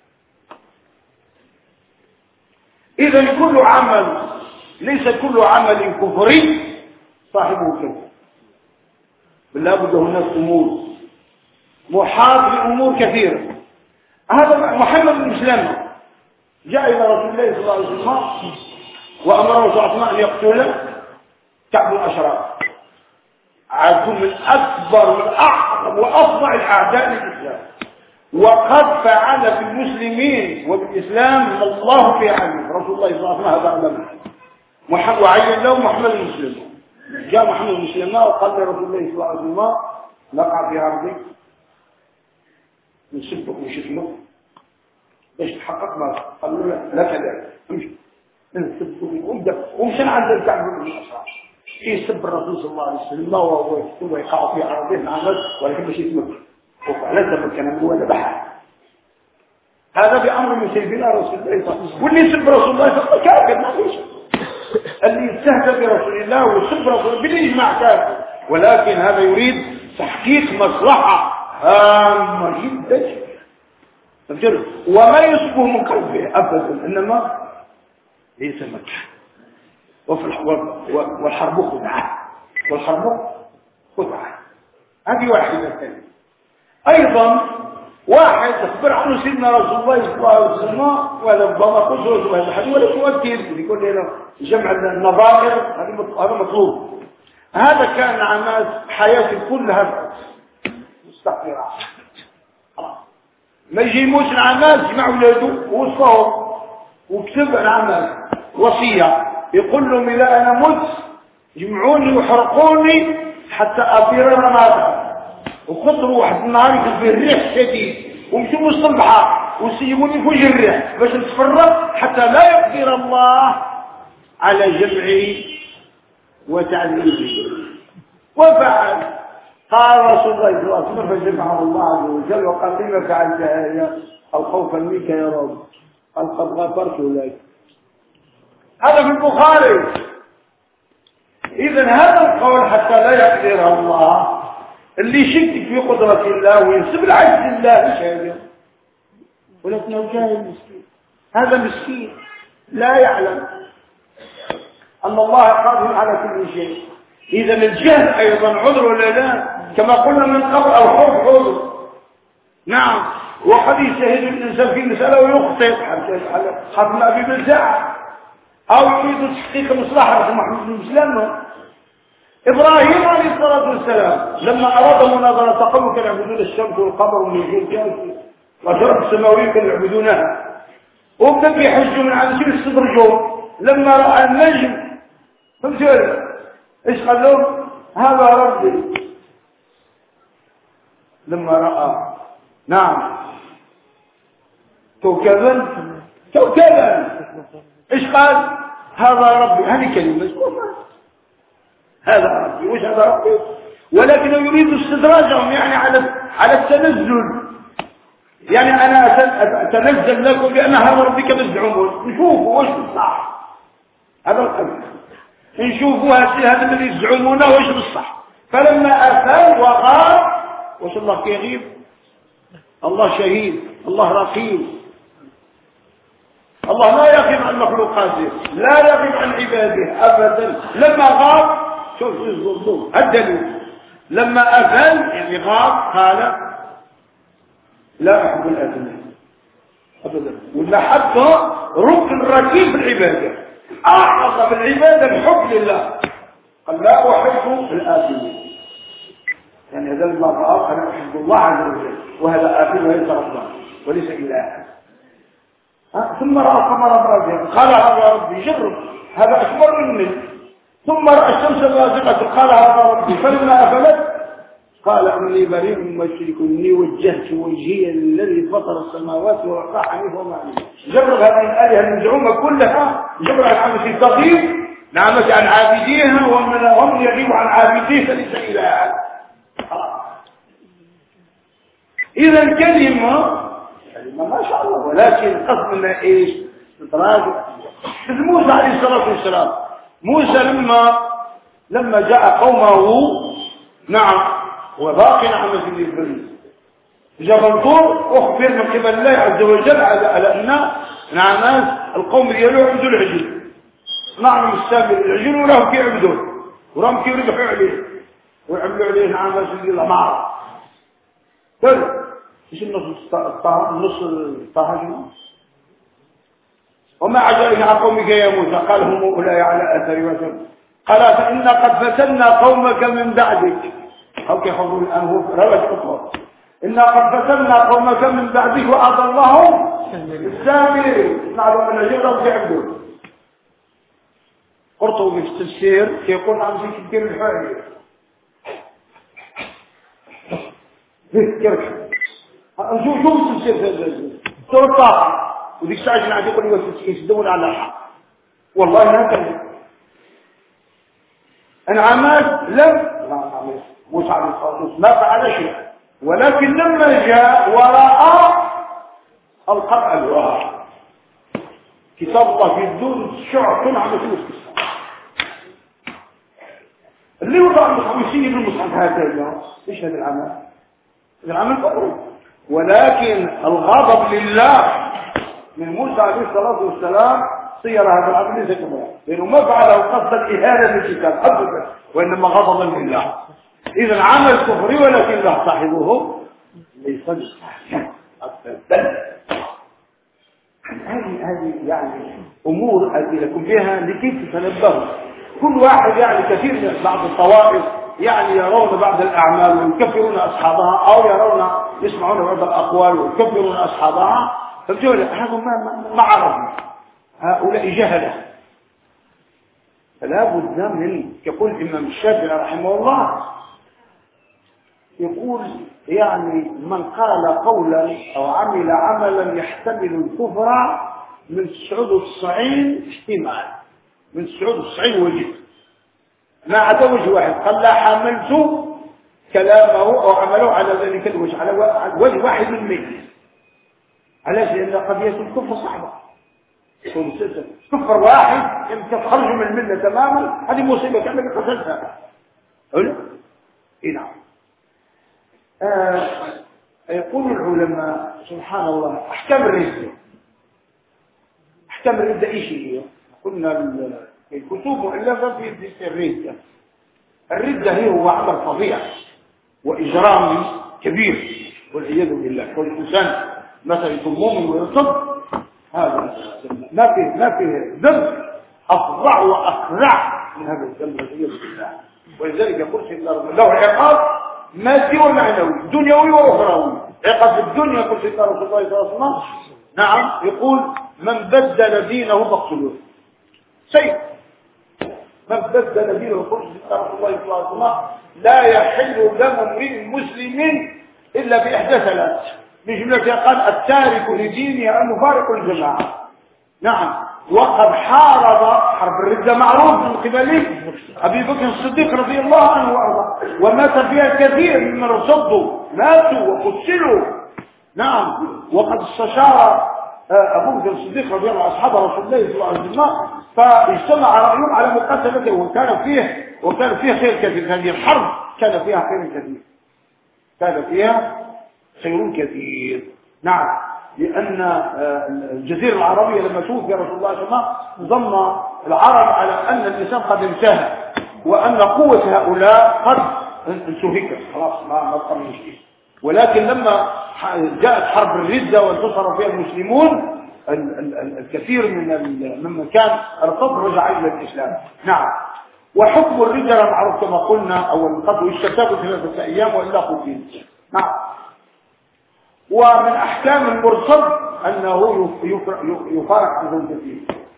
إذا كل عمل ليس كل عمل كفري صاحبه كفر بل لابد هناك أمور محاط بأمور كثيرة هذا محمد بن مسلمة جاء إلى رسول الله صلى الله عليه وسلم وأمره صلى الله عليه وسلم أن يقتله كعب الأشراف عدو من أكبر والأعظم وأفضل الأعداء للإسلام وقد فعل في المسلمين وبالإسلام الله في علمه رسول الله صلى الله عليه وسلم هذا علمه محمد وعين له محمد المسلم جاء محمد المسلم وقال لرسول الله صلى الله عليه وسلم نقع في عرضك نسبك ونشتمك باش تحقق ما قال له لا كذا امشي نسبك ونبدا ومشى عند الكعب بن الاشراف يسب الرسول صلى الله عليه وسلم وهو هو يقع في عرضه نعم ولكن باش يسمك وفعلا ذلك كان هو ذبحه هذا بأمر من سيدنا رسول الله صلى الله عليه وسلم واللي يسب رسول الله صلى الله عليه وسلم كافر ما فيش اللي يستهزأ برسول الله ويسب رسول الله بالإجماع كامل، ولكن هذا يريد تحقيق مصلحة هامة جدا فهمت؟ وما يصبه من قلبه أبدا، إنما ليس مدح. وفي والحرب خدعة، والحرب خدعة. هذه واحدة ثانية. أيضا واحد أخبر عنه سيدنا رسول الله صلى الله عليه وسلم، وهذا ربما قصر وهذا حديث ولا تؤكد يقول لنا جمع النظائر هذا مطلوب. هذا كان عماس حياته كلها مستقرة، ما يجي يموت العماس يجمع اولاده ووصفهم وكتب العماس وصية يقول لهم إذا أنا مت يجمعوني ويحرقوني حتى أطير رمادة، وخطروا واحد النهار يكون فيه الريح شديد ومشوا وسط البحر وسيبوني في وجه الريح باش نتفرق حتى لا يقدر الله على جمعي وتعذيبي. وفعل. قال رسول الله صلى الله عليه وسلم فجمعه الله عز وجل وقال لما فعلت هذا أو خوفا منك يا رب؟ قال قد غفرت لك. هذا في البخاري. إذن هذا القول حتى لا يقدر الله، اللي يشك في قدرة الله وينسب العجز لله شيئا، ولكنه جاهل مسكين. هذا مسكين لا يعلم أن الله قادر على كل شيء. إذا الجهل أيضا عذر ولا لا؟ كما قلنا من قبل الخوف عذر. نعم، وقد يجتهد الإنسان في مسألة ويخطئ حتى أبي بلزاع أو يريد تحقيق مصلحة محمد بن مسلم. إبراهيم عليه الصلاة والسلام لما أراد مناظرة قوم كانوا يعبدون الشمس والقمر والنجوم والأشراف السماوية كانوا يعبدونها، وبدأ بيحجوا من عند شيء استدرجوا. لما رأى النجم فهمت ايش قال لهم؟ هذا ربي. لما رأى نعم كوكبا كوكبا ايش قال؟ هذا ربي. هذه كلمة كفر. هذا ربي. وش هذا ربي؟ ولكنه يريد استدراجهم يعني على على التنزل، يعني انا اتنزل لكم بان هذا ربي كما تزعمون. نشوفوا وش الصح. هذا القلب نشوفوا هذا الذي يزعمونه وش الصح. فلما افل وقال وش الله كيغيب؟ الله شهيد، الله رقيب. الله لا يغيب عن مخلوقاته، لا يغيب عن عباده ابدا. لما غاب شوف الظلم الدليل، لما افل يعني غاب قال لا احب الادمي ابدا. والمحبه ركن ركيب العباده، اعظم العباده الحب لله. قال لا احب الادمي، يعني هذا الله انا احب الله عز وجل، وهذا اخر وليس ربنا وليس اله. ثم راى القمر بازغا قال هذا ربي. جرب، هذا اكبر مني. ثم راى الشمس بازغه قال هذا ربي. فلما افلت قال اني بريء مما تشركون، اني وجهت وجهي للذي فطر السماوات والارض حنيفا وما عليه. جرب هذه الالهه المزعومه كلها، جرب عن عبد التغيير، نعمت عن عابديها ومن هم يغيب عن عابديه فليس الها. اذا الكلمه كلمه ما شاء الله، ولكن قصدنا ايش؟ تراجع. موسى عليه الصلاه والسلام، موسى لما لما جاء قومه نعم وباقي نعمة للبري جبل طور أخبر من قبل الله عز وجل على أن نعم القوم ديالو يعبدوا العجل. نعم السامر العجل وراهم كيعبدوه وراهم كيربحوا عليه ويعملوا عليه نعم سيدي الأمارة. طيب ايش النص النص الطاهر؟ وما عجلنا عن قومك يا موسى قال هم أولئك على أثر وسلم قال فإنا قد فتنا قومك من بعدك. أو كيخبروا الآن هو رواية أخرى إنا قد فتنا قومك من بعدك وأضلهم السامرين. نعلم أن جبرهم يعبدون. قرطبي في التفسير يقول عن ذيك الدين الحالي ذكر شو شو التفسير سورة طه وذيك الساعة جماعة يقول لي يسدون على الحق. والله هكذا انعامات لم موسى عليه الصلاة والسلام ما فعل شيء، ولكن لما جاء ورأى القرآن الوراء كتاب الله في الدون شعر عم يشوف المصحف ويسيب المصحف هكذا. ايش هذا العمل؟ هذا العمل كفر. ولكن الغضب لله من موسى عليه الصلاه والسلام صير هذا العمل ليس كما لانه ما فعله قصد الاهانه للكتاب ابدا، وانما غضبا لله. اذا عمل كفري ولكن له صاحبه ليس بصاحب ابدا. هذه هذه يعني امور اتي لكم بها لكي تتنبهوا. كل واحد يعني كثير من بعض الطوائف يعني يرون بعض الاعمال ويكفرون اصحابها، او يرون يسمعون بعض الاقوال ويكفرون اصحابها، فبتقول هذا ما ما عرفوا، هؤلاء جهله. فلا بد من، يقول الامام الشافعي رحمه الله، يقول يعني من قال قولا او عمل عملا يحتمل الكفر من تسعود وتسعين احتمال، من تسعود وتسعين وجه، ما عدا وجه واحد قال لا حملت كلامه او عمله على ذلك الوجه، على وجه واحد من مئة. علاش؟ لان قضيه الكفر صعبه. كفر واحد يمكن تخرج من المله تماما، هذه مصيبه كانك قتلتها. حلو؟ اي نعم. آه يقول العلماء سبحان الله احكام الردة. احكام الردة ايش هي؟ قلنا الكتب مؤلفه في الردة. الردة هي هو عمل فظيع واجرام كبير والعياذ بالله. والانسان مثلا يكون مؤمن ويرتد، هذا ما فيه ما فيه ذنب افظع واخرع من هذا الذنب والعياذ بالله. ولذلك يقول سيدنا له عقاب مادي ومعنوي، دنيوي واخروي. عقاب في الدنيا يقول سيدنا رسول الله صلى الله عليه وسلم نعم، يقول من بدل دينه فاقتلوه. سيف من بدل دينه، يقول سيدنا رسول الله صلى الله عليه وسلم لا يحل دم امرئ مسلم الا باحدى ثلاث، من جمله قال التارك لدينه المفارق الجماعه. نعم. وقد حارب حرب الردة معروف من قبل أبي بكر الصديق رضي الله عنه وأرضاه، ومات فيها كثير ممن ارتدوا ماتوا وقتلوا. نعم. وقد استشار أبو بكر الصديق رضي الله عنه أصحاب رسول الله صلى الله عليه وسلم، فاجتمع رأيهم على مقاتلته، وكان فيه وكان فيه خير كثير. هذه الحرب كان فيها خير كثير، كان فيها خير كثير. نعم. لأن الجزيرة العربية لما توفي رسول الله صلى الله عليه وسلم ضم العرب على أن الإسلام قد انتهى، وأن قوة هؤلاء قد انتهكت خلاص، ما ما بقى من شيء. ولكن لما جاءت حرب الردة وانتصر فيها المسلمون، الكثير من ممن كان ارتد رجع إلى الإسلام. نعم. وحكم الردة معروف كما قلنا، أو القتل يستتاب ثلاثة أيام وإلا قتل. نعم. ومن أحكام المرتد أنه يفارق عن زوجته،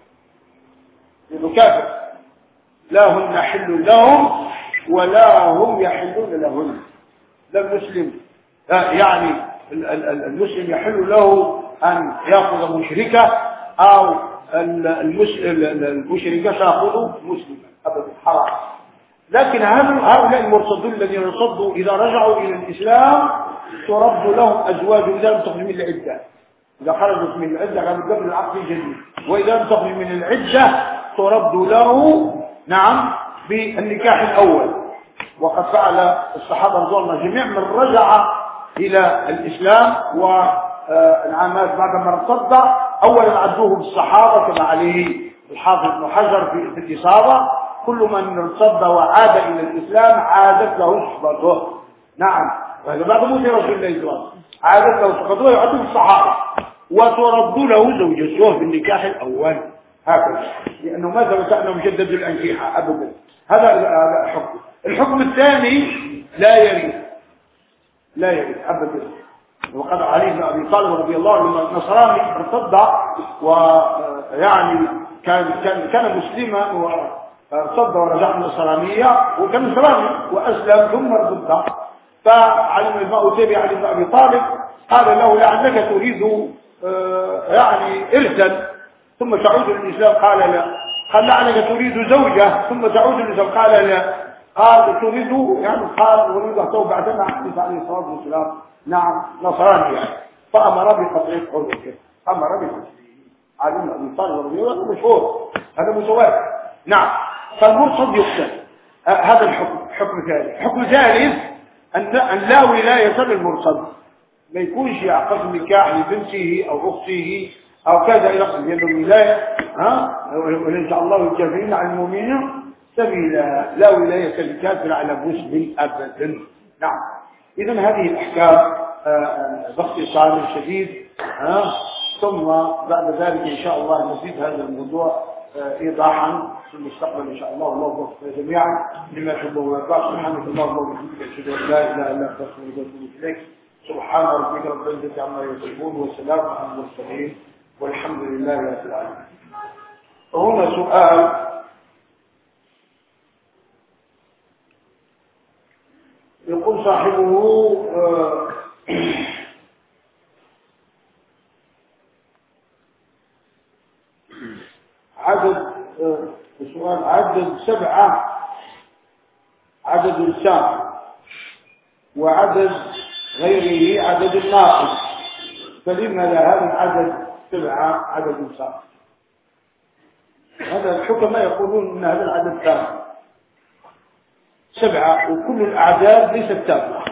لأنه كافر، لا هن حل لهم ولا هم يحلون لهن. لا المسلم يعني المسلم يحل له أن يأخذ مشركة، أو المشركة تأخذ مسلما، أبدا حرام. لكن هؤلاء المرتدون الذين ارتدوا إذا رجعوا إلى الإسلام ترد لهم أزواجهم إذا لم تخرج من العدة. إذا خرجت من العدة كانت قبل العقد الجديد، وإذا لم تخرج من العدة ترد له نعم بالنكاح الأول. وقد فعل الصحابة رضوان الله جميع من رجع إلى الإسلام والعامات بعد ما ارتد أولا عدوه بالصحابة كما عليه الحافظ ابن حجر في الإصابة. كل من ارتد وعاد إلى الإسلام عادت له صحبته. نعم. وهذا بعد موت رسول الله صلى الله عليه وسلم عادت له صحبته يعد بالصحابة، وترد له زوجته بالنكاح الأول هكذا، لأنه ما ثبت أنه مجدد الأنكحة أبدا. هذا الحكم. الحكم الثاني لا يرث، لا يرث أبدا. وقد علي بن أبي طالب رضي الله عنه نصراني ارتد، ويعني كان كان كان مسلما وارتد ورجع من النصرانية، وكان نصراني وأسلم ثم ارتد. فعلم الماء تبع علي بن أبي طالب قال له لعلك تريد يعني إرثا ثم تعود للإسلام، قال لا. قال لعلك تريد زوجة ثم تعود للإسلام، قال لا. قال تريد يعني قال أريد أن بعدما حدث عليه الصلاة والسلام نعم نصراني يعني. فأمر بقطع عنقه، أمر بقطعه. علي بن أبي طالب رضي الله عنه مشهور، هذا مسواه. نعم. فالمرتد يقتل. هذا الحكم. حكم ثالث. حكم ثالث أن أن لا ولاية للمرتد، ما يكونش يعقد نكاح لبنته أو أخته أو كذا إلى آخره، لأن الولاية ها وليس الله الكافرين على المؤمنين سبيلا، لا ولاية للكافر على مسلم أبدا. نعم. إذا هذه الأحكام باختصار شديد، ها ثم بعد ذلك إن شاء الله نزيد هذا الموضوع إيضاحا في المستقبل إن شاء الله. الله يوفقنا جميعا لما تحب ويرضى. سبحانك اللهم وبحمدك أشهد أن لا إله إلا أنت أستغفرك وأتوب إليك. سبحان ربك رب العزة عما يصفون وسلام على المرسلين والحمد لله رب العالمين. هنا سؤال يقول صاحبه آه عدد آه السؤال عدد سبعة عدد الساعة وعدد غيره عدد الناقص، فلما لهذا العدد سبعة عدد الساعة؟ هذا الحكماء يقولون ان هذا العدد تام سبعة، وكل الأعداد ليست تامة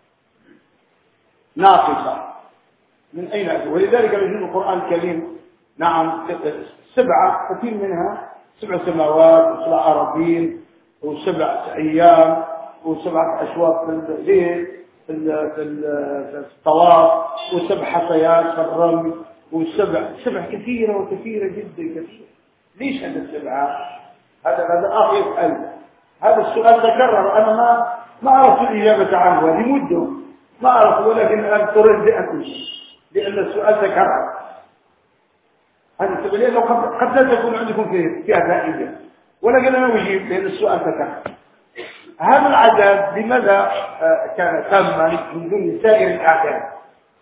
ناقصة. من أين أتى؟ ولذلك نجد القرآن الكريم نعم سبعة كثير منها سبع سماوات وسبع أراضين وسبع أيام وسبعة أشواط في الليل في الطواف وسبع حصيات في الرمي وسبع سبع كثيرة وكثيرة جدا كثيرة. ليش هذا السبعة؟ هذا هذا آخر يسأل. هذا السؤال تكرر، أنا ما ما أعرف الإجابة عنه لمدة ما أعرف، ولكن الآن ترد بأن لأن السؤال تكرر. هذا السؤال لأنه قد قد لا تكون عندكم فيه فيها فائدة، ولكن أنا أجيب لأن السؤال تكرر. هذا العدد لماذا كان تاما من دون سائر الأعداد؟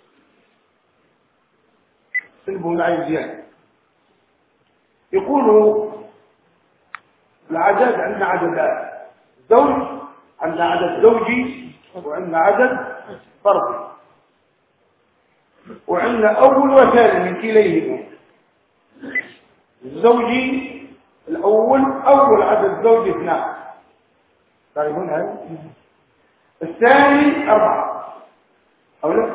سلبوا معي زيادة. يقولوا العدد عندنا عددان، زوج عندنا عدد زوجي وعندنا عدد فردي، وعندنا أول وثاني من كليهما. الزوجي الأول أول عدد زوجي اثنان، تعرفون هذا؟ الثاني أربعة أو لا؟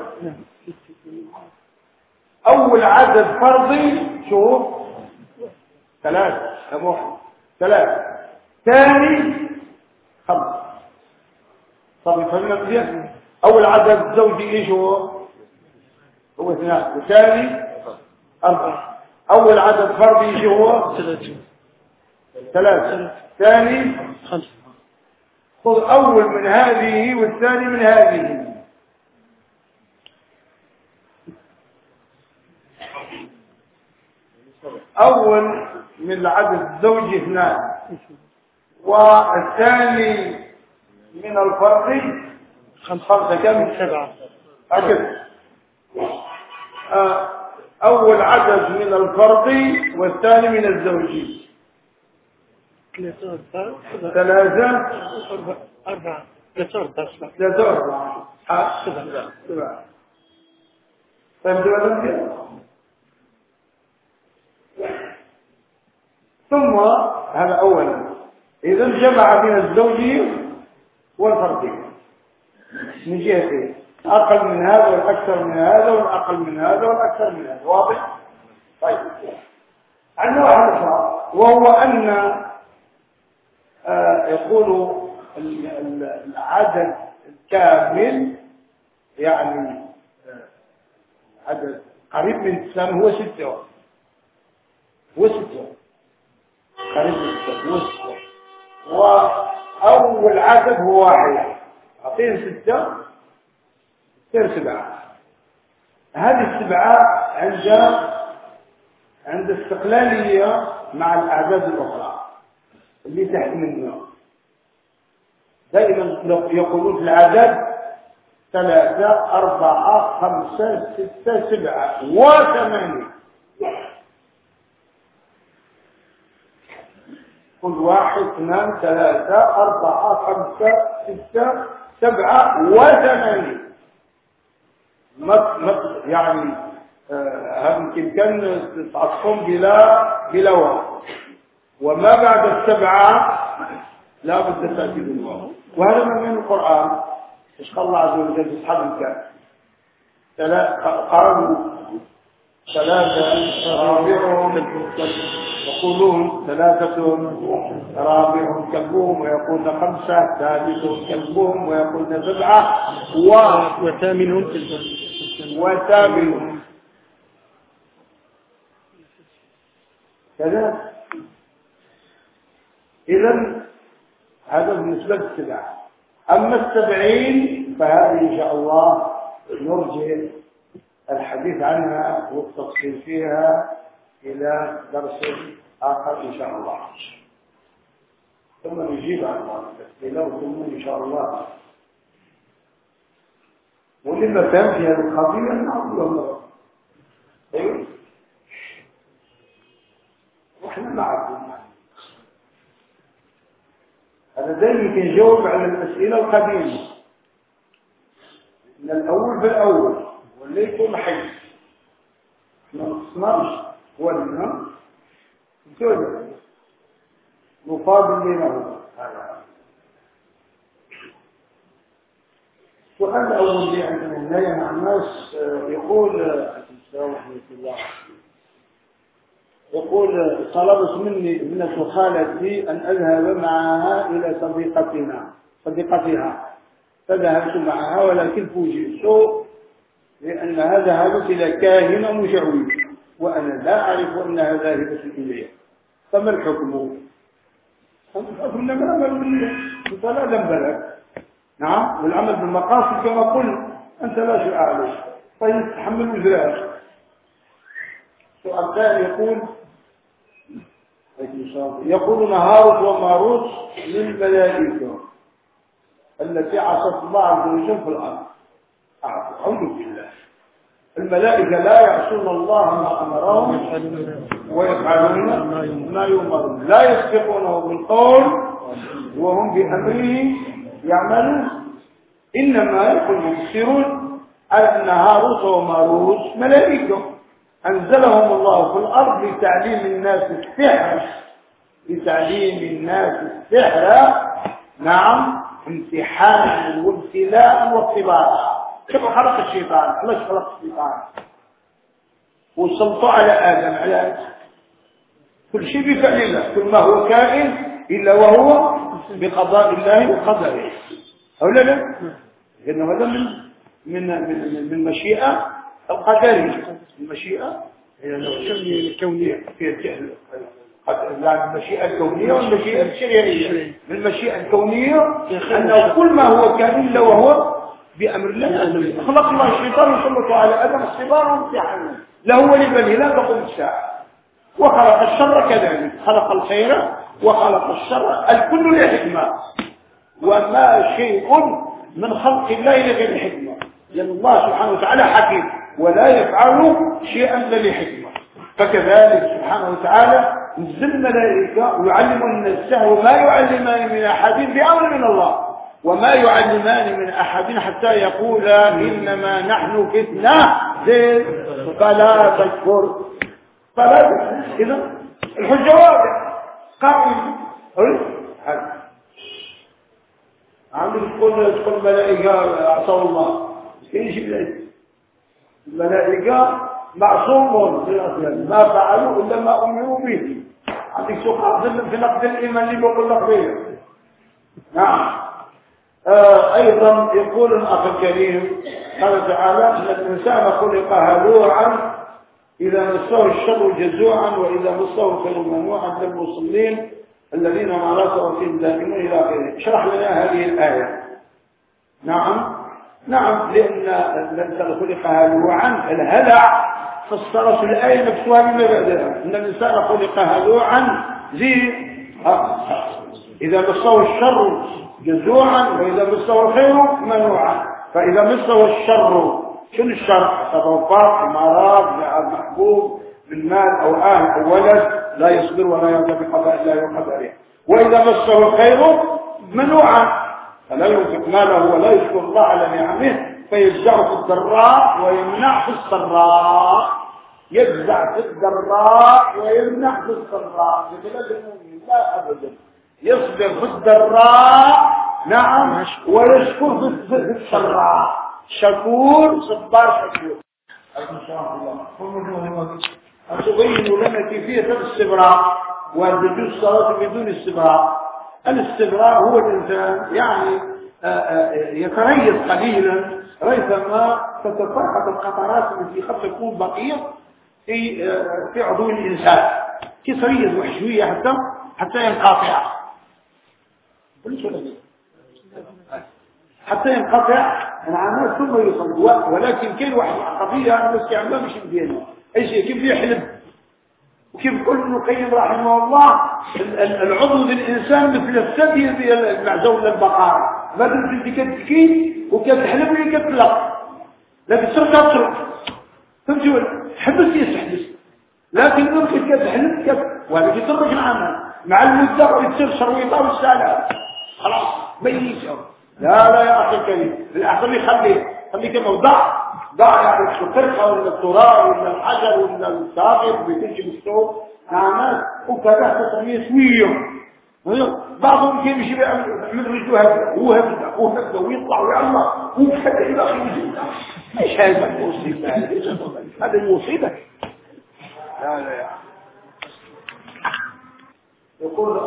أول عدد فردي شوف ثلاثة أبو واحد ثلاثة، ثاني خمسة. طب فهمنا مزيان؟ أول عدد زوجي إيش هو؟ هو اثنان، والثاني أربعة. أول عدد فردي إيش هو؟ ثلاثة، ثاني خمسة. خذ أول من هذه والثاني من هذه. أول من العدد الزوجي اثنان، والثاني من الفرد خمسة. كم؟ سبعة. أكد. أول عدد من الفرد والثاني من الزوجي ثلاثة ثلاثة أربعة ثلاثة أربعة سبعة سبعة. فهمت ولا؟ ثم هذا أولا. إذا جمع بين الزوجي والفردي من جهتين، أقل من هذا والأكثر من هذا والأقل من هذا والأكثر من هذا. واضح؟ طيب. النوع الآخر وهو أن آه يقول العدد الكامل يعني عدد قريب من التسعة هو ستة، هو ستة قريب من التسعة هو ستة، وأول عدد هو واحد. أعطينا ستة تصير سبعة. هذه السبعة عند عند استقلالية مع الأعداد الأخرى اللي تحت منه. دائما يقولون في العدد ثلاثة أربعة خمسة ستة سبعة وثمانية. كل واحد اثنان ثلاثة أربعة خمسة ستة سبعة وثمانية. مط يعني هذا يمكن كان تعصم بلا بلا واحد. وما بعد السبعة لا بد تأتي بالواو. وهذا من القرآن. إيش قال الله عز وجل في أصحاب الكهف؟ قالوا ثلاثة رابعهم يقولون ثلاثة رابعهم كلبهم ويقولون خمسة ثالثهم كلبهم ويقولون سبعة وثامنهم وثامنهم كذا. إذن هذا بالنسبة للسبعة. أما السبعين فهذه إن شاء الله نرجع الحديث عنها والتفصيل فيها إلى درس آخر إن شاء الله، ثم نجيب عن الأسئلة ثم إن شاء الله. ولما فهم في هذه القضية نعرض الله. أيوه وإحنا نعرض هذا زي نجاوب على الأسئلة القديمة من الأول بالأول واللي يكون حي ما نقصناش ولا نسوي نفاضل بينهم. السؤال الأول اللي عندنا هنا مع الناس يقول يقول طلبت مني ابنة خالتي أن أذهب معها إلى صديقتنا صديقتها فذهبت معها ولكن فوجئت لأنها ذهبت إلى كاهنة مشعوذ وأنا لا أعرف أنها ذاهبة إليه، فما الحكم؟ الحكم أنك العمل فلا ذنب لك. نعم، والعمل بالمقاصد كما قلت أنت لا شيء عليك، طيب تحمل وزرها. السؤال الثاني يقول يقول هاروت وماروت للملائكة التي عصت الله عز وجل في الأرض. أعوذ بالله. الملائكة لا يعصون الله ما أمرهم ويفعلون ما يؤمرون، لا يسبقونه بالقول وهم بأمره يعملون. إنما يكون مبصرون على أن هاروت وماروت ملائكة أنزلهم الله في الأرض لتعليم الناس السحر لتعليم الناس السحر نعم، امتحانا وابتلاء واختبارا. كيف خلق الشيطان؟ علاش خلق الشيطان؟ وسلطوا على آدم على كل شيء بفعل الله، كل ما هو كائن إلا وهو بقضاء الله وقدره. أو لا لا؟ لأنه هذا من من من من مشيئة القدرية. المشيئة هي الكونية في الجهل، المشيئة الكونية والمشيئة الشرعية. من المشيئة الكونية أنه كل ما هو كائن إلا وهو بأمر الله. خلق الله الشيطان وسلط على آدم الصبار وامتحانه له ولبنيه لا تقوم الساعة، وخلق الشر كذلك، خلق الخير وخلق الشر، الكل لحكمة، وما شيء من خلق الله لغير حكمة، لأن الله سبحانه وتعالى حكيم ولا يفعل شيئا إلا لحكمة. فكذلك سبحانه وتعالى نزل الملائكة ويعلمون السحر وما يعلمان من أحد بأمر من الله، وما يعلمان من أحد حتى يقولا إنما نحن فتنة فلا تكفر فلا تكفر. إذا الحجة واضحة قائم. عندك تقول تقول الملائكة عصوا الله، ايش الملائكة معصومون ما فعلوا إلا ما أمروا به. عندك سؤال في نقد الإيمان اللي بقول لك به. نعم. آه أيضا يقول الأخ الكريم قال تعالى أن الإنسان خلق هلوعا إذا مسه الشر جزوعا وإذا مسه الخير منوعا للمصلين الذين على صراطهم دائمون إلى آخره. اشرح لنا هذه الآية. نعم نعم، لأن الإنسان خلق هلوعا، الهلع فسرت الآية نفسها بما بعدها، أن الإنسان خلق هلوعا زي إذا مسه الشر جزوعا وإذا مسه الخير منوعا. فإذا مسه الشر شنو الشر؟ تضربات مرض محبوب من مال أو أهل أو ولد لا يصبر ولا يرضى بقضاء الله وقدره. وإذا مسه الخير منوعا فلا ينفق ماله ولا يشكر الله على نعمه فيجزع في الضراء ويمنع في السراء. يجزع في الضراء ويمنع في السراء. بخلاف المؤمن لا أبدا، يصبر في الضراء نعم ويشكر في السراء. شكور صبار شكور. أتبين لنا كيفية الاستبراء وجوز الصلاة بدون استبراء. الاستبراء هو الإنسان يعني يتريث قليلا ريثما تتساقط القطرات التي قد تكون بقية في في عضو الإنسان كسرية وحشوية حتى حتى ينقطع حتى ينقطع العمل ثم يصل. ولكن كاين واحد قضية الناس كيعملوها مش مزيانة. أي شيء كيف يحلم وكيف يقول ابن القيم رحمه الله العضو للإنسان مثل الثدي ديال المعزة ولا البقرة. مثلا انت كتبكي وكتحلم ولا كتطلق لكن تصير كتطلق فهمتي ولا حبس يستحبس. لكن ممكن كتحلم كت وهذا كيضرك العمل مع المدة ويصير شرويطة والسالة خلاص ميت. لا لا يا أخي الكريم الأحسن يخليه خليه كما ضع ضع يعني الفرقة ولا التراب ولا الحجر ولا الثابت بيكونش مستوى نعمات وكذا تسميه سوية. بعضهم كيمشي يعمل رجله هكذا هو هكذا هو هكذا ويطلع ويعلق ويتحدى إلى آخره. ايش هذا المصيبة هذا المصيبة. لا لا يا يقول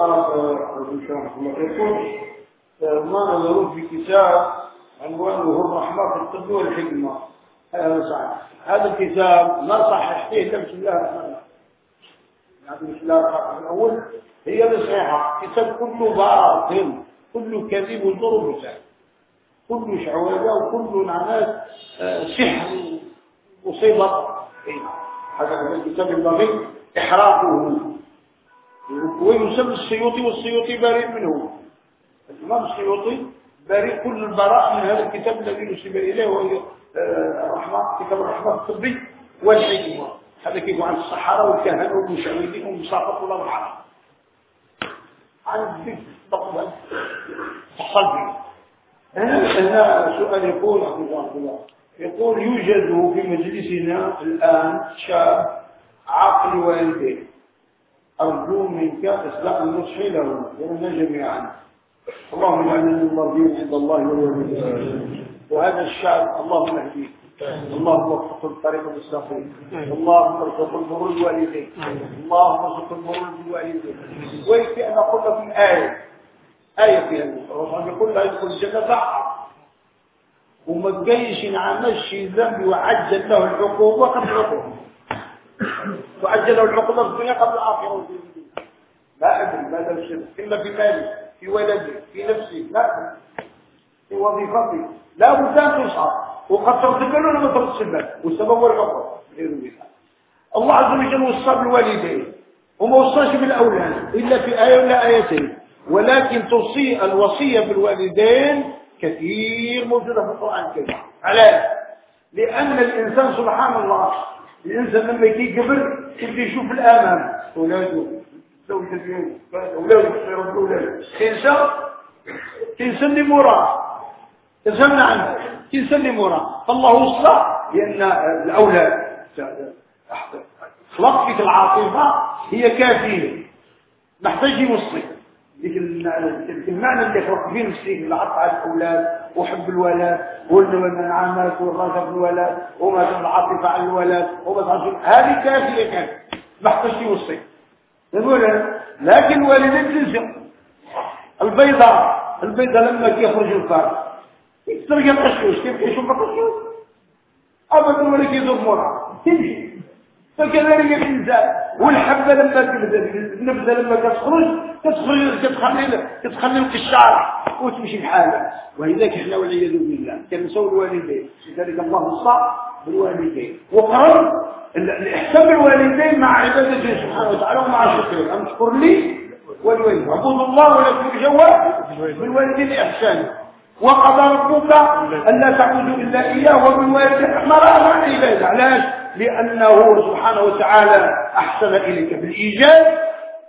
يقول ما نظرون في كتاب عنوانه الرحمة في الطب والحكمة. هذا صحيح. هذا الكتاب ما صحح فيه بسم الله الرحمن الرحيم. بسم الله الرحمن الأول هي الصحيحة. كتاب كله باطل كله كذب وضرب وسائل كله شعوذة وكله نعنات سحر مصيبة. هذا الكتاب ينبغي إحراقه. ويسمى السيوطي والسيوطي بريء منه. الإمام السيوطي بريء كل البراء من هذا الكتاب الذي نسب إليه وهو الرحمة كتاب الرحمة الطبي والحكمة. هذا كيف عن الصحراء والكهنة والمشعوذين والمساقط ولا الحرام عن الذكر تقبل الصلبي. هنا سؤال يقول الله يقول يوجد في مجلسنا الآن شاب عاقل والديه أرجو منك إصلاح النصح له ولنا جميعا. اللهم اجعلنا المرضين عند الله واليوم الآخر. وهذا الشعب اللهم اهديه اللهم وفقه الطريق المستقيم. اللهم ارزق البر الوالدين اللهم ارزق البر الوالدين. ويكفي أن أقول لكم آية آية فيها الرسول يقول لا يدخل الجنة بعض وما تجيش نعمل شيء ذنب وعجل له العقوبة قبل العقوبة وعجل له العقوبة في الدنيا قبل الآخرة. لا أدري ماذا الشرك إلا في مالي في ولدي في نفسي لا في وظيفتي لا بد أن تصعب وقد ترتكل ولا ما ترتكل والسبب هو العقوبة. الله عز وجل وصى بالوالدين وما وصاش بالأولاد إلا في آية ولا آيتين. ولكن توصي الوصية بالوالدين كثير موجودة في القرآن الكريم. علاش؟ لأن الإنسان سبحان الله الإنسان لما يكبر يبدا يشوف الأمام أولاده زوجته ديالو أولاده يربوا أولاده كينسى كينسى اللي موراه تسمع عنه كينسى اللي موراه. فالله وصى لأن الأولاد خلق فيك العاطفة هي كافية ما احتاج يوصي. ديك المعنى اللي خلق فيه نفسك العطف على الاولاد وحب الولد والنعمات والرغبه في الولد وما العاطفه على الولد وما هذه كافيه كانت ما احتاج يوصي. نقول لكن الوالدين تنسى البيضه البيضه لما كيخرج الفار يترجم القشوش كيف يشوف القشوش ابدا ولا كيدور مرة تمشي. فكذلك الانسان والحبه لما تبدا النبذه لما كتخرج كتخرج كتخلي كتخلي القشار وتمشي بحالها. ولذلك احنا والعياذ بالله كنسوا الوالدين لذلك الله وصى بالوالدين وقرر الاحسان بالوالدين مع عبادته سبحانه وتعالى ومع شكره. ان اشكر لي ولوالديك اعبدوا الله ولا تشركوا بالوالدين احسانا. وقضى ربك الا تعبدوا الا اياه وبالوالدين احسانا مع العباده. علاش؟ لانه سبحانه وتعالى احسن اليك بالايجاد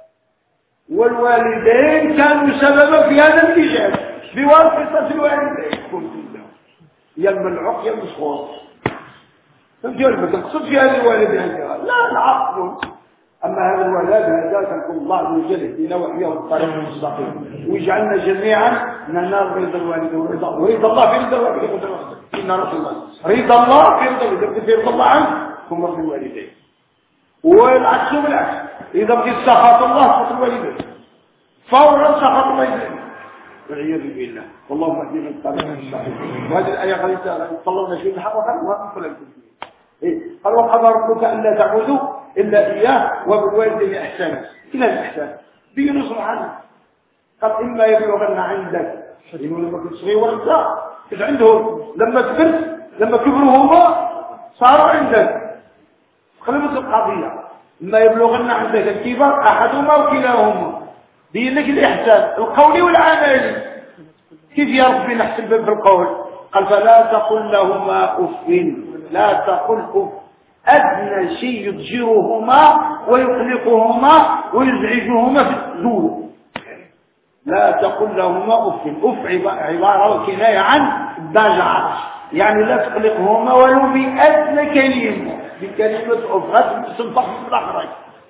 والوالدين كانوا سببا في هذا الايجاد بواسطه الوالدين. يا الملعوق يا المسخوط فهمتي ولا ما تقصد في هذه الوالدين؟ لا العقل أما هذا الولاد هذا تنقل الله عز وجل يهدينا وإياه الطريق المستقيم ويجعلنا جميعا ننال رضا الوالد ورضا ورضا الله في رضا الوالد إن رسول الله رضا الله في رضا الوالد في رضا الله عنه ثم رضا الوالدين والعكس بالعكس إذا بغيت سخط الله سخط الوالدين فورا سخط الوالدين والعياذ بالله والله اهدنا الطريق المستقيم. وهذه الآية قالت صلوا نشيد الحق وخلوا ولا إيه؟ قال وقضى ربك ألا تعبدوا إلا إياه وبالوالدين إحسانا إلى الإحسان بينص عنه قال إما يبلغن عندك يقول لما كنت صغير ولا كنت عندهم لما كبرت لما كبروا هما صاروا عندك خلصت القضية إما يبلغن عندك الكبر أحدهما وكلاهما بين لك الإحسان القولي والعملي. كيف يا ربي نحسن في القول؟ قال فلا تقل لهما أف لا تقل أف أدنى شيء يضجرهما ويقلقهما ويزعجهما في الدور لا تقل لهما أف أف عبارة وكناية عن الضجر يعني لا تقلقهما ولو بأدنى كلمة بكلمة أف غد تنطق في الأخرج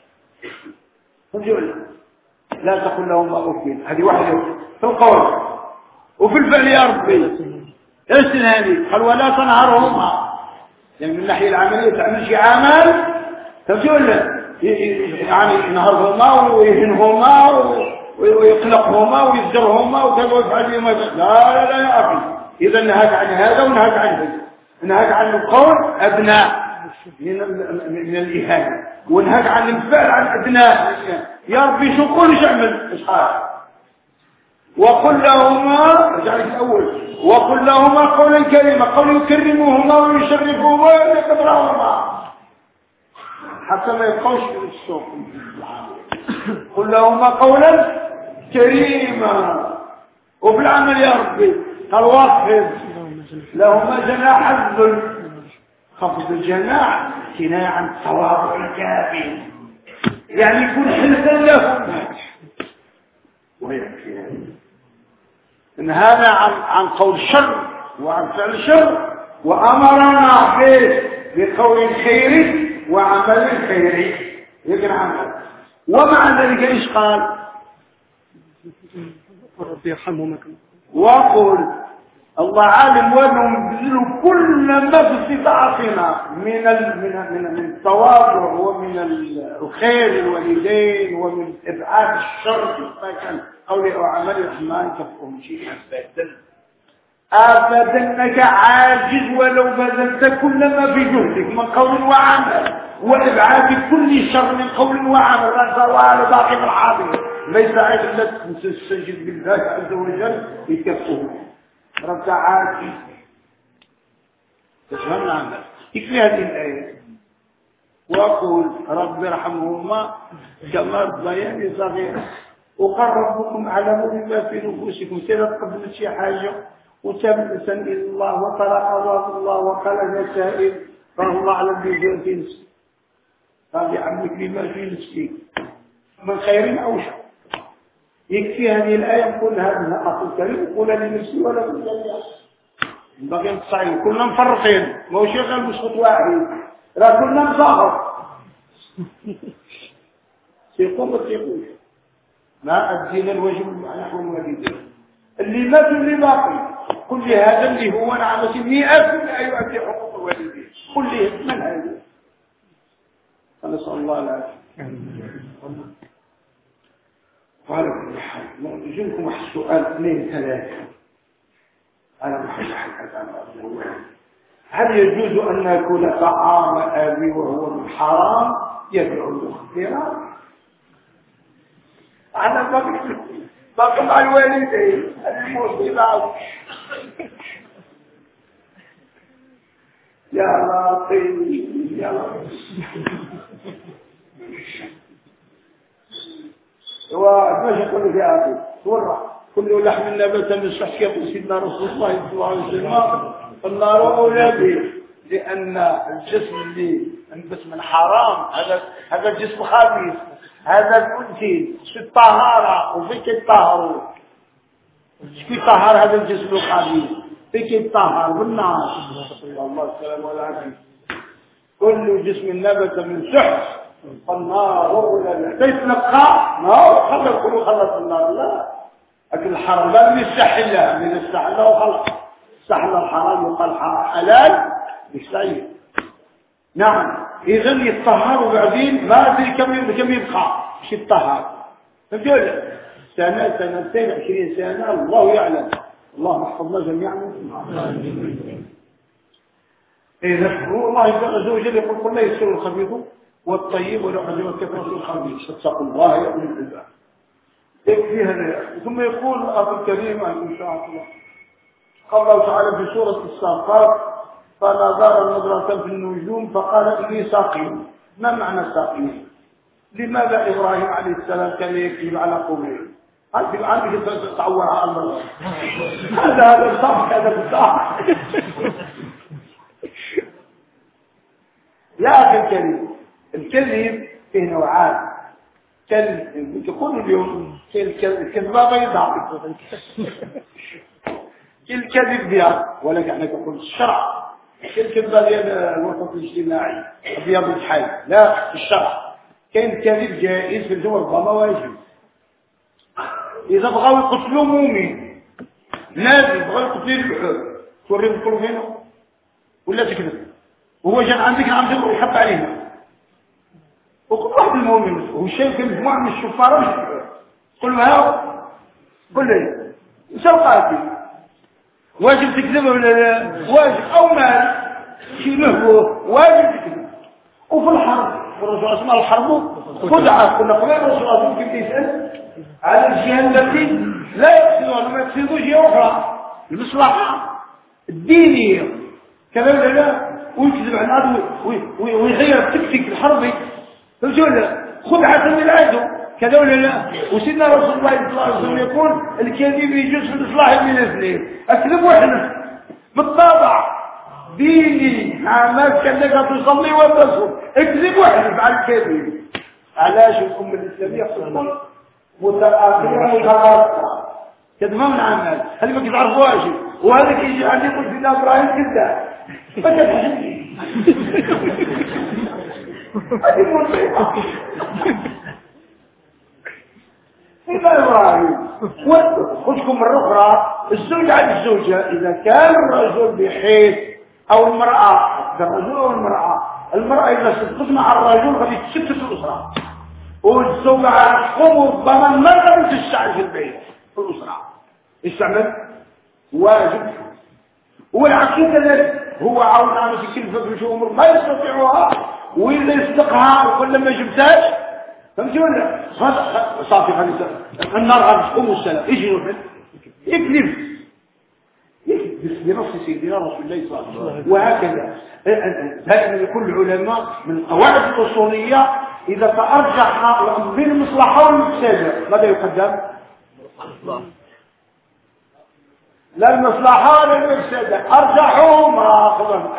لا تقل لهما أف هذه واحدة في القول. وفي الفعل يا ربي ايش هذه؟ قال ولا تنهرهما يعني من الناحية العملية تعمل شيء عمل تقول يعني ينهرهما ويهنهما ويقلقهما ويزجرهما وكذا ويفعل بهما لا لا لا يا أخي إذا نهاك عن هذا ونهاك عن هذا نهاك عن القول أبناء من من الإهانة ونهاك عن الفعل عن أبناء يا ربي شو قول ايش اعمل ايش حال وقل لهما رجعلك الأول وقل لهما قولا كريما قول يكرموهما ويشرفوهما ويقدرهما حتى ما يبقوش في السوق. قل لهما قولا كريما وفي العمل يا ربي قال واخفض لهما جناح الذل خفض الجناح كناية عن التواضع الكافي يعني يكون حلفا لهما ويكفي إن هذا عن, عن قول الشر وعن فعل الشر وأمرنا به بقول خيري وعمل خيري يقرأ عمل ومع ذلك إيش قال ربي يرحمهما وقل الله عالم ونبذل كل ما في استطاعتنا من من من من التواضع ومن الخير الوالدين ومن ابعاد الشر كان قولي وعمل الرحمن كفهم شيء ابدا ابدا انك عاجز ولو بذلت كل ما في جهدك من قول وعمل وابعاد كل شر من قول وعمل زوال باقي في الحاضر ليس عيب الا تستجد بالله عز وجل يكفه رب عاجز تفهمنا عنها يكفي هذه الآية وأقول رب ارحمهما كما ربياني صغيرا وقال ربكم أعلم بما في نفوسكم كذا قبلت شي حاجة وتاب الإنسان إلى الله وقرأ الله الله وقال أنا سائل قال الله أعلم بما في نفسي قال يعلمك بما في نفسي من خير أو شر يكفي هذه الآية نقول هذا الأخ الكريم قولها لنفسي ولا للجميع باقي نتصايل كلنا مفرقين ما هو شغل بصوت واحد راه كلنا مصاغر سيقوم وسيقوم ما أدينا الواجب نحو الوالدين اللي ما في اللي باقي كل هذا اللي هو نعمة مئة لا يؤدي حقوق الوالدين كل من هذا فنسأل الله العافية. قال كل حال نجي لكم واحد السؤال اثنين ثلاثة أنا محل حاجة عن هل يجوز أن يكون طعام أبي وهو من حرام يدعو الاختيار؟ أنا باقي باقي مع الوالدين الموسيقى يا لطيف يا لطيف وماش يقول في عقل ورع كل لحم نبت من صحك يقول سيدنا رسول الله صلى الله عليه وسلم النار أولى به لأن الجسم اللي انبت من حرام هذا هذا الجسم خبيث هذا منتج في الطهارة وفيك يطهروا كيف يطهر هذا الجسم الخبيث فيك يطهر بالنار الله السلام والعافية كل جسم نبت من سحت النار ولا تتلقى ما هو خلص كله خلص النار لا لكن الحرام لا من يستحلها من يستحلها وخلص استحل الحرام وقال حلال بالسعيد. نعم اذا يتطهروا بعدين ما ادري كم كم يبقى مش يتطهر فهمت سنه سنتين عشرين سنه الله يعلم اللهم احفظنا جميعا. إذا الله عز وجل يقول قل لا يسر الخبيث والطيب ولا يحرم الكفر الخبيث فاتقوا الله يا أولي الألباب. يكفي هذا. ثم يقول أبو الكريم إن شاء الله قال الله تعالى في سورة الصافات فنظر نظرة في النجوم فقال إني ساقيم. ما معنى ساقيم؟ لماذا إبراهيم عليه السلام كان يكذب على قومه؟ هذه عندك تتعور على الله هذا هذا الصح هذا الصح. يا أخي الكريم الكذب فيه نوعان كذب تقول اليوم الكذبة بيضاء الكذب بيض ولكن احنا نقول الشرع الكذبة ديال الوسط الاجتماعي ابيض الحي لا الشرع كاين الكذب جائز في الجواب ما واجب. اذا بغاو يقتلوا مؤمن نادي بغاو يقتلوا البحور توريهم يقولوا هنا ولا تكذب وهو جاء عندك عم تقول يحط علينا وكل واحد المؤمن هو شايف مجموعه من الشفاره مش قل له قل لي شو قاتل واجب تكذب ولا لا واجب او مال شي له واجب تكذب. وفي الحرب الرسول اسمه الحرب خدعه كنا قبل الرسول كيف يسال على الجهه التي لا يقصدها ولا يقصدوا جهه اخرى المصلحه الدينيه كذا ولا لا ويكذب على العدو ويغير التكتيك الحربي فهمتوا ولا خدعه من العدو كذا ولا لا. وسيدنا رسول الله صلى الله عليه وسلم يقول الكذب يجوز في الاصلاح من الاثنين اكذب واحنا بالطبع ديني عمال كانك تصلي وتصوم اكذب واحد على الكذب. علاش الامه الاسلاميه تقول متاخره متاخره كذبه من عمال هذه ما كتعرفوهاش وهذا كيجي عندي يقول سيدنا ابراهيم كذاب فكذب هذه مصيبه. إذا إبراهيم خذكم مرة أخرى الزوج على الزوجة إذا كان الرجل بحيث أو المرأة الرجل أو المرأة المرأة إذا صدقت مع الرجل غادي تشتت الأسرة والزوجة على تقوم ربما ما غادي تشتغل في البيت في الأسرة يستعمل واجب. والعكس كذلك هو عاون على كلفة في الأمور ما يستطيعها وإذا يصدقها ولا ما جبتهاش فهمتي ولا صافي غادي النار غادي تقوم والسلام يجي يروح يكذب يكذب بنص سيدنا رسول الله صلى الله عليه وسلم. وهكذا دائما يقول العلماء من القواعد الاصوليه اذا تارجح بين المصلحه والمفسده ماذا يقدم؟ لا المصلحه ولا المفسده ارجحهما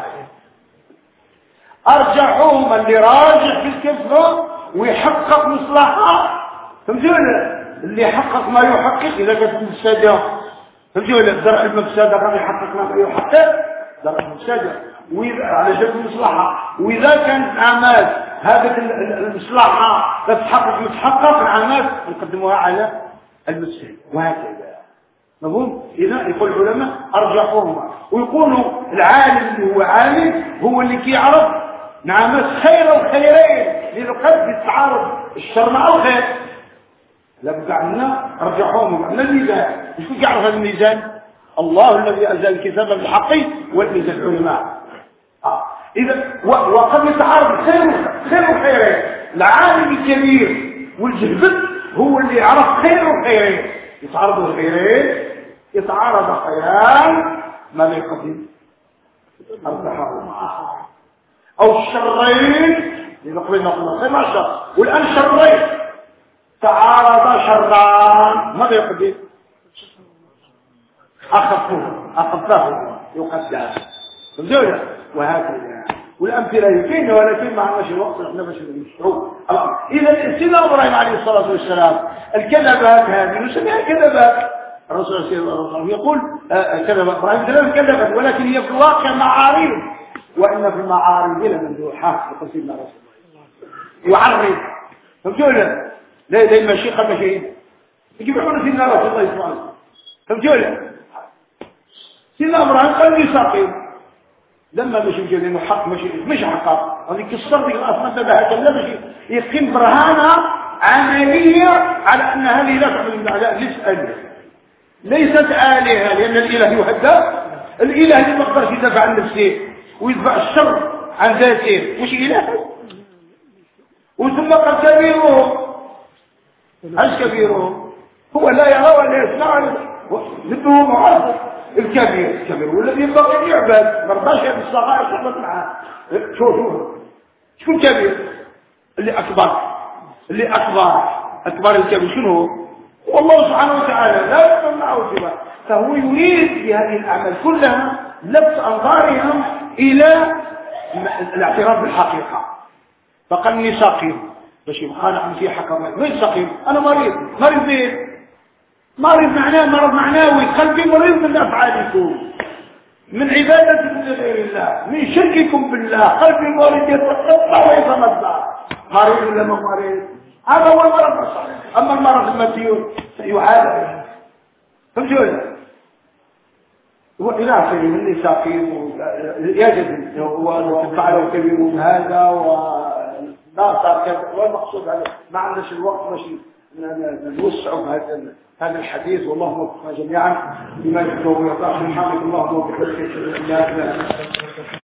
ارجحهما اللي راجح في الكفه ويحقق مصلحة فهمتوا ولا اللي يحقق ما يحقق إذا كانت المفسدة فهمتوا ولا درء المفسدة غادي يحقق ما يحقق درء المفسدة وإذا على جلب المصلحة وإذا كانت أعمال هذه المصلحة تتحقق متحقق الأعمال نقدموها على المفسدة وهكذا مفهوم. إذا يقول العلماء أرجحوهما ويقولوا العالم اللي هو عالم هو اللي كيعرف نعم خير الخيرين لأنه قد يتعارض الشر مع الخير لابد عنا رجعوهم عنا الميزان. مش كيف يعرف هذا الميزان؟ الله الذي أنزل الكتاب بالحق والميزان العلماء. آه. إذا وقد يتعارض خير خير الخيرين العالم الكبير والجهبذ هو اللي يعرف خير الخيرين يتعارض الخيرين يتعارض خيران ماذا يقدم؟ أرجحهما أو الشرين إذا قلنا قلنا خير مع الشر والآن شرين تعارض شران ماذا يقدم؟ أخفه أخفه يقدم فهمتوا وهكذا والأمثلة كاينة ولكن ما عندناش الوقت احنا باش نشرحوا. إذا سيدنا إبراهيم عليه الصلاة والسلام الكذبات هذه نسميها كذبات. الرسول صلى الله عليه وسلم يقول كذب إبراهيم ثلاث كذبات ولكن هي في الواقع معارض وإن في المعارض لمندوحات يقول سيدنا رسول الله يعرض فهمتوا ولا لا لا ماشي قبل شيء يجيب حنا سيدنا رسول الله صلى الله عليه وسلم فهمتوا ولا سيدنا ابراهيم قال لي ساقي لما مشي جاي انه حق ماشي مش حق هذيك الصرف ديك اصلا تبعها لا ماشي يقيم برهانه عمليه على ان هذه لا تعبد من الاعداء ليس ليست آلهة لأن الإله يهدى الإله اللي ما يقدرش يدافع عن نفسه ويدفع الشر عن ذاته مش إله وثم قال كبيرهم ايش كبيرهم هو لا يرى ولا يسمع ضده معارض الكبير الكبير والذي ينبغي ان يعبد ما رضاش هذه الصغائر تحبط معاه شوفوا شكون كبير اللي اكبر اللي اكبر اكبر الكبير شنو هو والله سبحانه وتعالى لا يقبل معه سواه فهو يريد بهذه الاعمال كلها لفت انظارهم الى الاعتراف بالحقيقه فقال اني سقيم باش يبقى نعم في حكم وين سقيم انا مريض مريض بيه مريض معناه مرض معنوي قلبي مريض من افعالكم من عبادتكم لغير الله من شرككم بالله قلبي مريض يتقطع ويتمزع مريض ولا ما مريض هذا هو المرض الصحيح اما المرض المديون سيعالج فهمتوا هو إله كريم اللي ساقيم يجب وفعله كبير هذا وناصر كذا والمقصود هذا ما عندناش الوقت باش نوسع هذا هذا الحديث والله وفقنا جميعا بما يحب ويرضى سبحانك اللهم وبحمدك لا اله الا انت